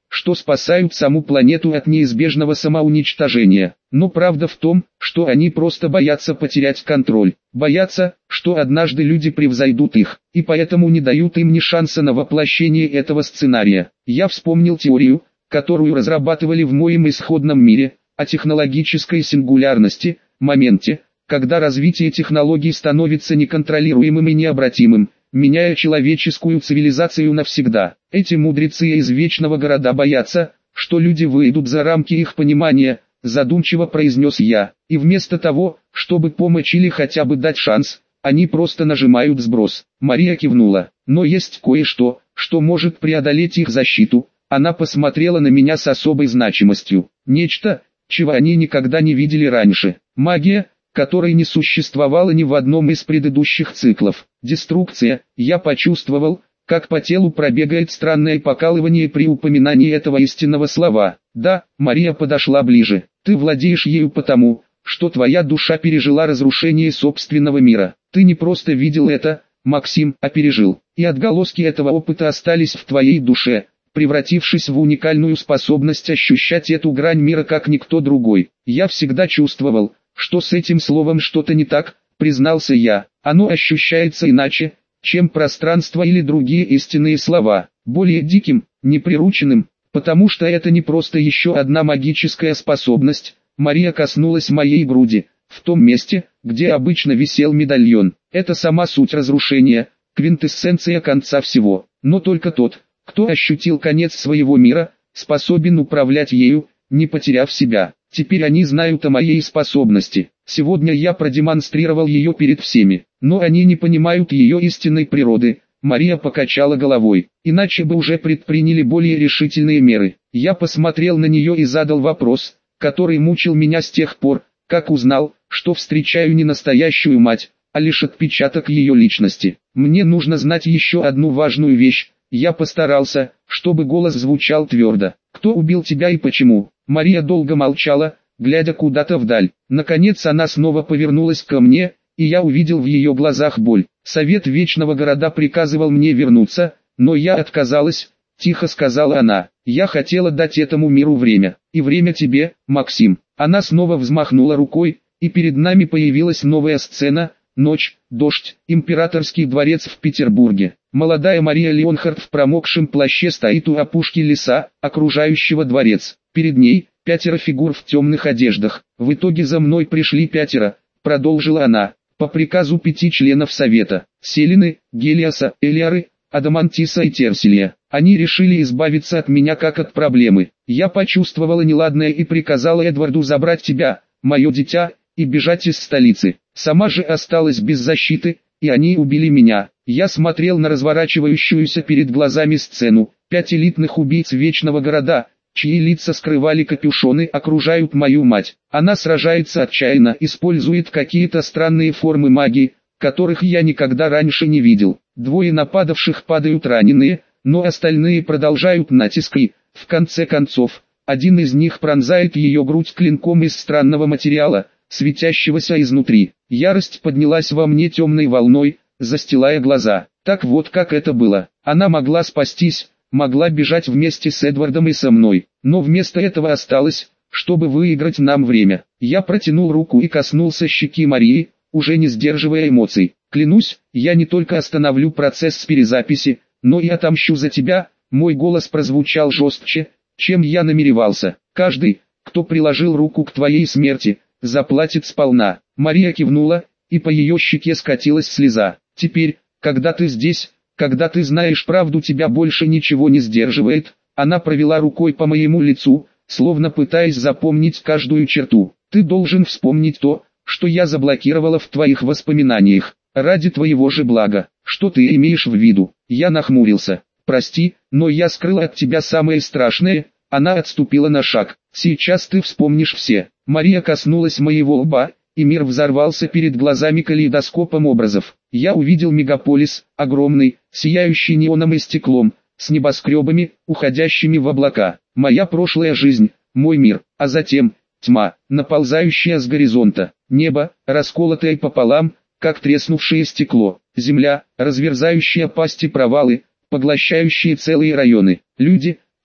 что спасают саму планету от неизбежного самоуничтожения. Но правда в том, что они просто боятся потерять контроль, боятся, что однажды люди превзойдут их, и поэтому не дают им ни шанса на воплощение этого сценария. Я вспомнил теорию, которую разрабатывали в моем исходном мире, о технологической сингулярности, моменте, когда развитие технологий становится неконтролируемым и необратимым, меняя человеческую цивилизацию навсегда. Эти мудрецы из Вечного Города боятся, что люди выйдут за рамки их понимания, задумчиво произнес я, и вместо того, чтобы помочь или хотя бы дать шанс, они просто нажимают сброс. Мария кивнула, но есть кое-что, что может преодолеть их защиту. Она посмотрела на меня с особой значимостью. Нечто, чего они никогда не видели раньше. Магия, которой не существовало ни в одном из предыдущих циклов. Деструкция. Я почувствовал, как по телу пробегает странное покалывание при упоминании этого истинного слова. Да, Мария подошла ближе. Ты владеешь ею потому, что твоя душа пережила разрушение собственного мира. Ты не просто видел это, Максим, а пережил. И отголоски этого опыта остались в твоей душе, превратившись в уникальную способность ощущать эту грань мира как никто другой. Я всегда чувствовал, что с этим словом что-то не так, признался я. Оно ощущается иначе, чем пространство или другие истинные слова, более диким, неприрученным, потому что это не просто еще одна магическая способность. Мария коснулась моей груди, в том месте, где обычно висел медальон. Это сама суть разрушения, квинтэссенция конца всего, но только тот, кто ощутил конец своего мира, способен управлять ею, не потеряв себя. Теперь они знают о моей способности. Сегодня я продемонстрировал ее перед всеми, но они не понимают ее истинной природы. Мария покачала головой, иначе бы уже предприняли более решительные меры. Я посмотрел на нее и задал вопрос, который мучил меня с тех пор, как узнал, что встречаю не настоящую мать, а лишь отпечаток ее личности. Мне нужно знать еще одну важную вещь. Я постарался, чтобы голос звучал твердо. Кто убил тебя и почему? Мария долго молчала, глядя куда-то вдаль. Наконец она снова повернулась ко мне, и я увидел в ее глазах боль. Совет Вечного Города приказывал мне вернуться, но я отказалась, тихо сказала она. Я хотела дать этому миру время. И время тебе, Максим. Она снова взмахнула рукой, и перед нами появилась новая сцена. Ночь, дождь, императорский дворец в Петербурге. Молодая Мария Леонхард в промокшем плаще стоит у опушки леса, окружающего дворец. Перед ней пятеро фигур в темных одеждах. В итоге за мной пришли пятеро, продолжила она, по приказу пяти членов совета. Селины, Гелиоса, Элиары, Адамантиса и Терсилия. Они решили избавиться от меня как от проблемы. Я почувствовала неладное и приказала Эдварду забрать тебя, мое дитя, и бежать из столицы. Сама же осталась без защиты, и они убили меня. Я смотрел на разворачивающуюся перед глазами сцену. Пять элитных убийц Вечного Города, чьи лица скрывали капюшоны, окружают мою мать. Она сражается отчаянно, использует какие-то странные формы магии, которых я никогда раньше не видел. Двое нападавших падают раненые, но остальные продолжают натиск и, в конце концов, один из них пронзает ее грудь клинком из странного материала, светящегося изнутри. Ярость поднялась во мне темной волной, застилая глаза. Так вот как это было. Она могла спастись, могла бежать вместе с Эдвардом и со мной, но вместо этого осталась, чтобы выиграть нам время. Я протянул руку и коснулся щеки Марии, уже не сдерживая эмоций. Клянусь, я не только остановлю процесс перезаписи, но и отомщу за тебя. Мой голос прозвучал жестче, чем я намеревался. Каждый, кто приложил руку к твоей смерти, заплатит сполна. Мария кивнула, и по ее щеке скатилась слеза. Теперь, когда ты здесь, когда ты знаешь правду, тебя больше ничего не сдерживает. Она провела рукой по моему лицу, словно пытаясь запомнить каждую черту. Ты должен вспомнить то, что я заблокировала в твоих воспоминаниях, ради твоего же блага. Что ты имеешь в виду? Я нахмурился. Прости, но я скрыла от тебя самое страшное. Она отступила на шаг. Сейчас ты вспомнишь все. Мария коснулась моего лба, и мир взорвался перед глазами калейдоскопом образов. Я увидел мегаполис, огромный, сияющий неоном и стеклом, с небоскребами, уходящими в облака. Моя прошлая жизнь, мой мир, а затем тьма, наползающая с горизонта. Небо, расколотое пополам, как треснувшее стекло. Земля, разверзающая пасти провалы, поглощающие целые районы. Люди,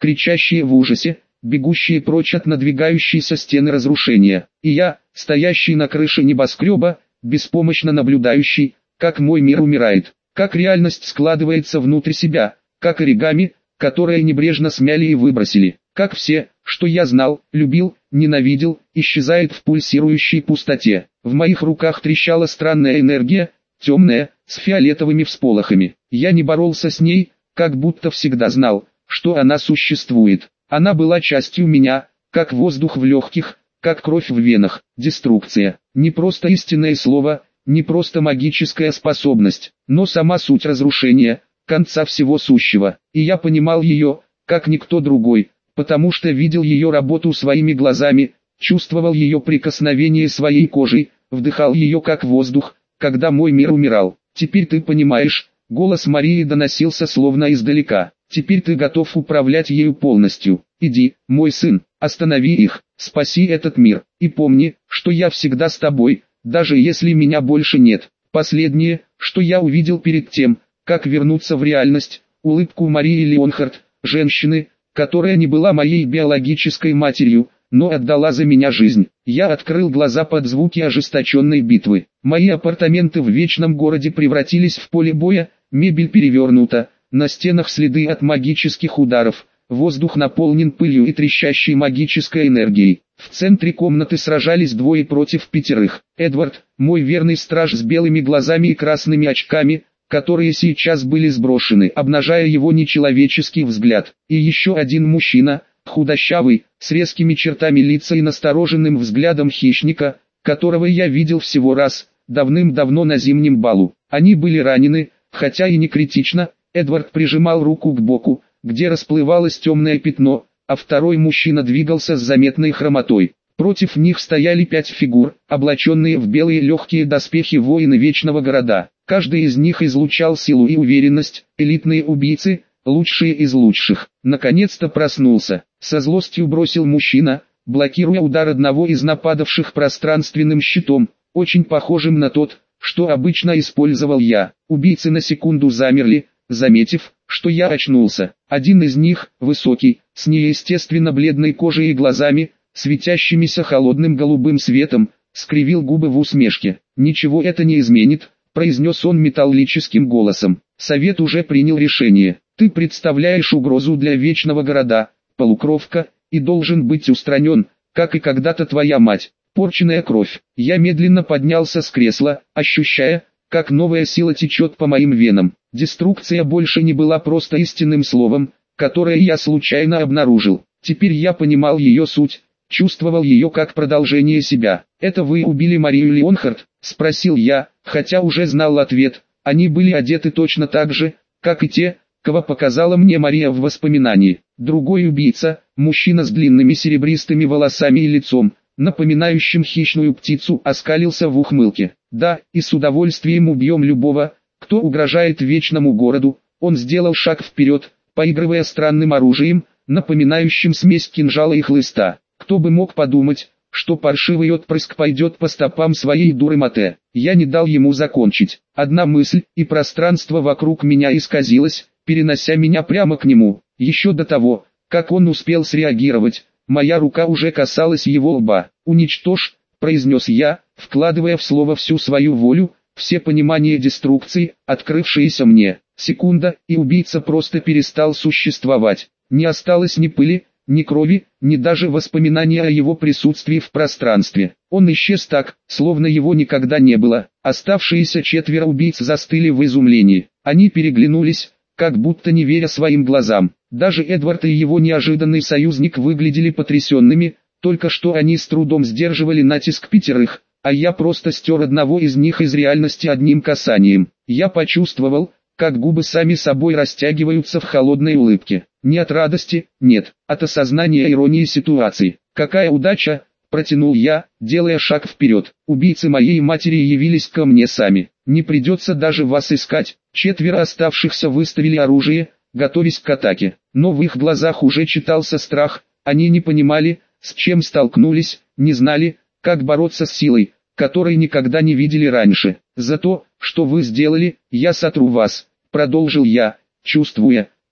кричащие в ужасе, бегущие прочь от надвигающейся стены разрушения. И я, стоящий на крыше небоскреба, беспомощно наблюдающий, как мой мир умирает, как реальность складывается внутрь себя, как оригами, которое небрежно смяли и выбросили, как все, что я знал, любил, ненавидел, исчезает в пульсирующей пустоте. В моих руках трещала странная энергия, темная, с фиолетовыми всполохами. Я не боролся с ней, как будто всегда знал, что она существует. Она была частью меня, как воздух в легких, как кровь в венах. Деструкция. Не просто истинное слово, не просто магическая способность, но сама суть разрушения, конца всего сущего. И я понимал ее, как никто другой, потому что видел ее работу своими глазами, чувствовал ее прикосновение своей кожей, вдыхал ее как воздух, когда мой мир умирал. Теперь ты понимаешь, голос Марии доносился словно издалека. Теперь ты готов управлять ею полностью. Иди, мой сын, останови их, спаси этот мир. И помни, что я всегда с тобой, даже если меня больше нет. Последнее, что я увидел перед тем, как вернуться в реальность, улыбку Марии Леонхард, женщины, которая не была моей биологической матерью, но отдала за меня жизнь. Я открыл глаза под звуки ожесточенной битвы. Мои апартаменты в Вечном Городе превратились в поле боя, мебель перевернута, на стенах следы от магических ударов, воздух наполнен пылью и трещащей магической энергией. В центре комнаты сражались двое против пятерых. Эдвард, мой верный страж с белыми глазами и красными очками, которые сейчас были сброшены, обнажая его нечеловеческий взгляд. И еще один мужчина, худощавый, с резкими чертами лица и настороженным взглядом хищника, которого я видел всего раз, давным-давно на зимнем балу. Они были ранены, хотя и не критично. Эдвард прижимал руку к боку, где расплывалось темное пятно, а второй мужчина двигался с заметной хромотой. Против них стояли пять фигур, облаченные в белые легкие доспехи воины Вечного Города. Каждый из них излучал силу и уверенность, элитные убийцы, лучшие из лучших. Наконец-то проснулся, со злостью бросил мужчина, блокируя удар одного из нападавших пространственным щитом, очень похожим на тот, что обычно использовал я. Убийцы на секунду замерли, заметив, что я очнулся. Один из них, высокий, с неестественно бледной кожей и глазами, светящимися холодным голубым светом, скривил губы в усмешке. «Ничего это не изменит», — произнес он металлическим голосом. «Совет уже принял решение. Ты представляешь угрозу для Вечного Города, полукровка, и должен быть устранен, как и когда-то твоя мать. Порченная кровь». Я медленно поднялся с кресла, ощущая, как новая сила течет по моим венам. Деструкция больше не была просто истинным словом, которое я случайно обнаружил. Теперь я понимал ее суть, чувствовал ее как продолжение себя. «Это вы убили Марию Леонхард?» – спросил я, хотя уже знал ответ. Они были одеты точно так же, как и те, кого показала мне Мария в воспоминании. Другой убийца, мужчина с длинными серебристыми волосами и лицом, напоминающим хищную птицу, оскалился в ухмылке. «Да, и с удовольствием убьем любого, кто угрожает Вечному Городу». Он сделал шаг вперед, поигрывая странным оружием, напоминающим смесь кинжала и хлыста. Кто бы мог подумать, что паршивый отпрыск пойдет по стопам своей дуры Мате. Я не дал ему закончить. Одна мысль, и пространство вокруг меня исказилось, перенося меня прямо к нему. Еще до того, как он успел среагировать, моя рука уже касалась его лба. «Уничтожь», — произнес я, вкладывая в слово всю свою волю, все понимание деструкции, открывшиеся мне. Секунда, и убийца просто перестал существовать. Не осталось ни пыли, ни крови, ни даже воспоминания о его присутствии в пространстве. Он исчез так, словно его никогда не было. Оставшиеся четверо убийц застыли в изумлении. Они переглянулись, как будто не веря своим глазам. Даже Эдвард и его неожиданный союзник выглядели потрясенными, только что они с трудом сдерживали натиск пятерых, а я просто стер одного из них из реальности одним касанием. Я почувствовал, как губы сами собой растягиваются в холодной улыбке. Не от радости, нет, от осознания иронии ситуации. «Какая удача!» – протянул я, делая шаг вперед. «Убийцы моей матери явились ко мне сами. Не придется даже вас искать». Четверо оставшихся выставили оружие, готовясь к атаке. Но в их глазах уже читался страх. Они не понимали, с чем столкнулись, не знали, как бороться с силой, которой никогда не видели раньше. «За то, что вы сделали, я сотру вас», – продолжил я, чувствуя,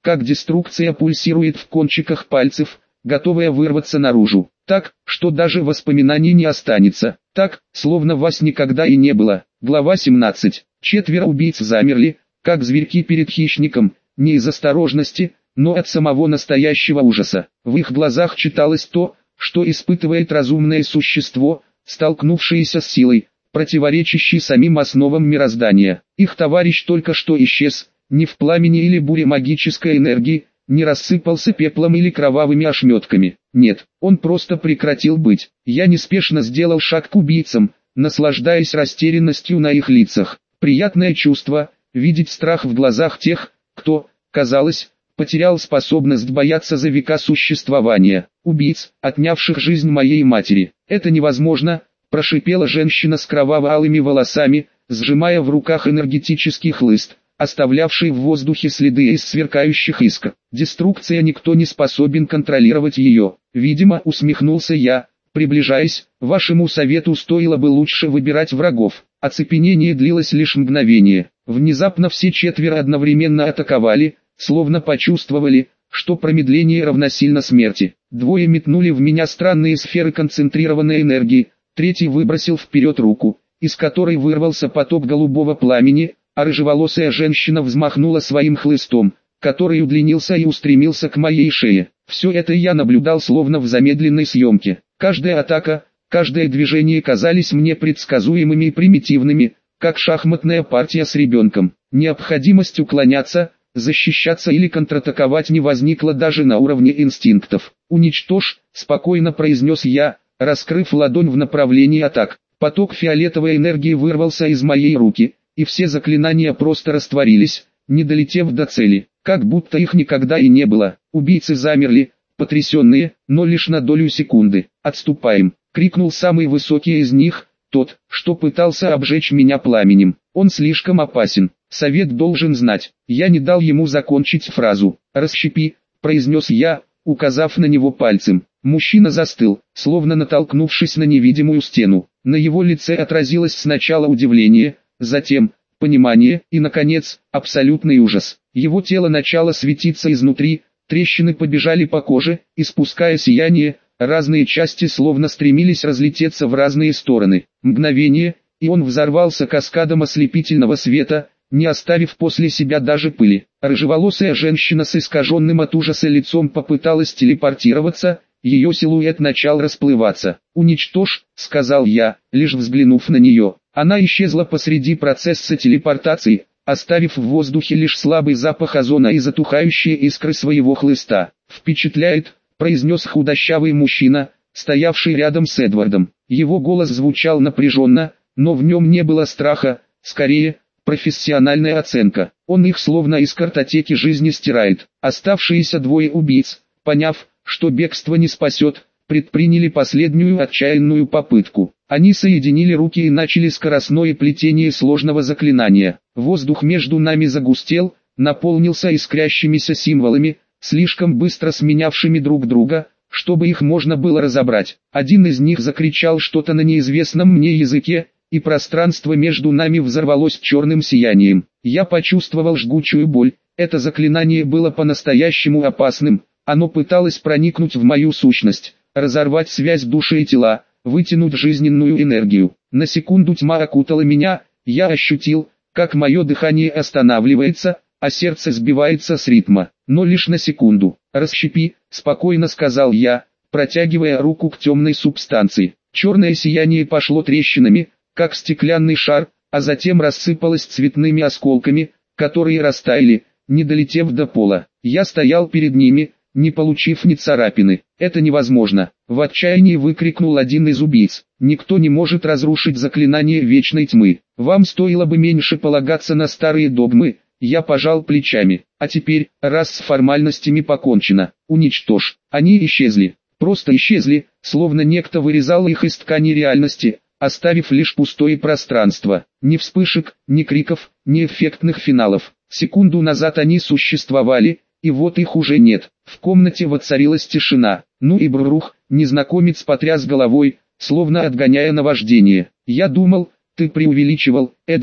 как деструкция пульсирует в кончиках пальцев, готовая вырваться наружу, так, что даже воспоминаний не останется, так, словно вас никогда и не было. Глава семнадцать. Четверо убийц замерли, как зверьки перед хищником, не из осторожности, но от самого настоящего ужаса. В их глазах читалось то, что испытывает разумное существо, столкнувшееся с силой, противоречащей самим основам мироздания. Их товарищ только что исчез, не в пламени или буре магической энергии, не рассыпался пеплом или кровавыми ошметками. Нет, он просто прекратил быть. Я неспешно сделал шаг к убийцам, наслаждаясь растерянностью на их лицах. Приятное чувство – видеть страх в глазах тех, кто, казалось, потерял способность бояться за века существования. Убийц, отнявших жизнь моей матери. Это невозможно, прошипела женщина с кроваво-алыми волосами, сжимая в руках энергетический хлыст, оставлявший в воздухе следы из сверкающих искр. Деструкция, никто не способен контролировать ее. Видимо, усмехнулся я, приближаясь, вашему совету стоило бы лучше выбирать врагов. Оцепенение длилось лишь мгновение. Внезапно все четверо одновременно атаковали, словно почувствовали, что промедление равносильно смерти. Двое метнули в меня странные сферы концентрированной энергии, третий выбросил вперед руку, из которой вырвался поток голубого пламени, а рыжеволосая женщина взмахнула своим хлыстом, который удлинился и устремился к моей шее. Все это я наблюдал словно в замедленной съемке. Каждая атака, каждое движение казались мне предсказуемыми и примитивными, как шахматная партия с ребенком. Необходимость уклоняться, защищаться или контратаковать не возникла даже на уровне инстинктов. «Уничтожь», — спокойно произнес я, раскрыв ладонь в направлении атак. Поток фиолетовой энергии вырвался из моей руки, и все заклинания просто растворились, не долетев до цели, как будто их никогда и не было. Убийцы замерли, потрясенные, но лишь на долю секунды. «Отступаем!» — крикнул самый высокий из них, тот, что пытался обжечь меня пламенем. «Он слишком опасен. Совет должен знать». Я не дал ему закончить фразу. «Расщепи», — произнес я, указав на него пальцем. Мужчина застыл, словно натолкнувшись на невидимую стену. На его лице отразилось сначала удивление, затем понимание и, наконец, абсолютный ужас. Его тело начало светиться изнутри, трещины побежали по коже, испуская сияние, разные части словно стремились разлететься в разные стороны. Мгновение, и он взорвался каскадом ослепительного света, не оставив после себя даже пыли. Рыжеволосая женщина с искаженным от ужаса лицом попыталась телепортироваться, ее силуэт начал расплываться. «Уничтожь», — сказал я, лишь взглянув на нее. Она исчезла посреди процесса телепортации, оставив в воздухе лишь слабый запах озона и затухающие искры своего хлыста. «Впечатляет», — произнес худощавый мужчина, стоявший рядом с Эдвардом. Его голос звучал напряженно, но в нем не было страха, скорее, профессиональная оценка. Он их словно из картотеки жизни стирает. Оставшиеся двое убийц, поняв, что бегство не спасет, предприняли последнюю отчаянную попытку. Они соединили руки и начали скоростное плетение сложного заклинания. Воздух между нами загустел, наполнился искрящимися символами, слишком быстро сменявшими друг друга, чтобы их можно было разобрать. Один из них закричал что-то на неизвестном мне языке, и пространство между нами взорвалось черным сиянием. Я почувствовал жгучую боль. Это заклинание было по-настоящему опасным. Оно пыталось проникнуть в мою сущность, разорвать связь души и тела, вытянуть жизненную энергию. На секунду тьма окутала меня, я ощутил, как мое дыхание останавливается, а сердце сбивается с ритма. Но лишь на секунду. «Расщепи», — спокойно сказал я, протягивая руку к темной субстанции. Черное сияние пошло трещинами, как стеклянный шар, а затем рассыпалось цветными осколками, которые растаяли, не долетев до пола. Я стоял перед ними, не получив ни царапины. «Это невозможно!» — в отчаянии выкрикнул один из убийц. «Никто не может разрушить заклинание вечной тьмы. Вам стоило бы меньше полагаться на старые догмы». Я пожал плечами. «А теперь, раз с формальностями покончено, уничтожь». Они исчезли. Просто исчезли, словно некто вырезал их из ткани реальности, оставив лишь пустое пространство. Ни вспышек, ни криков, ни эффектных финалов. Секунду назад они существовали, и вот их уже нет. В комнате воцарилась тишина. «Ну и брух», — незнакомец потряс головой, словно отгоняя наваждение. «Я думал, ты преувеличивал, Эдвард»,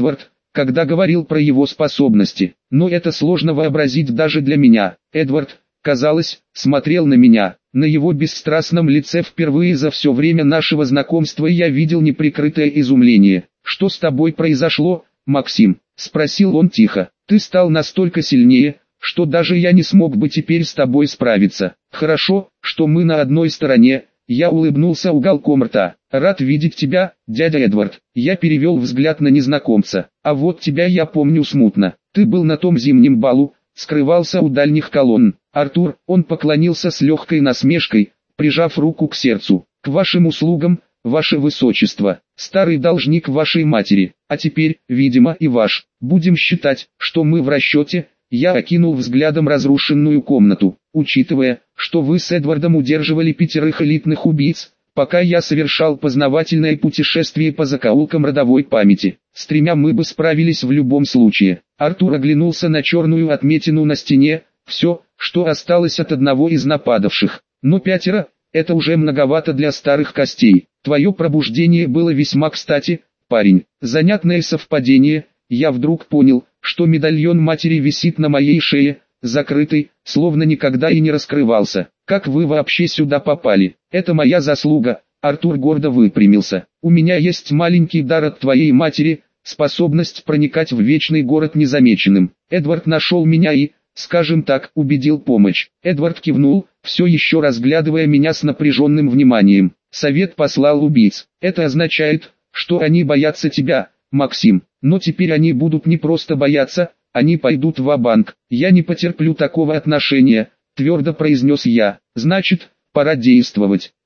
когда говорил про его способности. Но это сложно вообразить даже для меня. Эдвард, казалось, смотрел на меня. На его бесстрастном лице впервые за все время нашего знакомства я видел неприкрытое изумление. «Что с тобой произошло, Максим?» – спросил он тихо. «Ты стал настолько сильнее, что даже я не смог бы теперь с тобой справиться. Хорошо, что мы на одной стороне». Я улыбнулся уголком рта. «Рад видеть тебя, дядя Эдвард». Я перевел взгляд на незнакомца. «А вот тебя я помню смутно. Ты был на том зимнем балу, скрывался у дальних колонн». «Артур», он поклонился с легкой насмешкой, прижав руку к сердцу. «К вашим услугам, ваше высочество, старый должник вашей матери, а теперь, видимо, и ваш. Будем считать, что мы в расчете». Я окинул взглядом разрушенную комнату. «Учитывая, что вы с Эдвардом удерживали пятерых элитных убийц, пока я совершал познавательное путешествие по закоулкам родовой памяти, с тремя мы бы справились в любом случае». Артур оглянулся на черную отметину на стене, все, что осталось от одного из нападавших. «Но пятеро – это уже многовато для старых костей. Твое пробуждение было весьма кстати, парень. Занятное совпадение». Я вдруг понял, что медальон матери висит на моей шее, закрытый, словно никогда и не раскрывался. «Как вы вообще сюда попали? Это моя заслуга». Артур гордо выпрямился. «У меня есть маленький дар от твоей матери, способность проникать в вечный город незамеченным. Эдвард нашел меня и, скажем так, убедил помочь». Эдвард кивнул, все еще разглядывая меня с напряженным вниманием. «Совет послал убийц. Это означает, что они боятся тебя, Максим. Но теперь они будут не просто бояться, они пойдут ва-банк. Я не потерплю такого отношения», твердо произнес я. «Значит, пора действовать».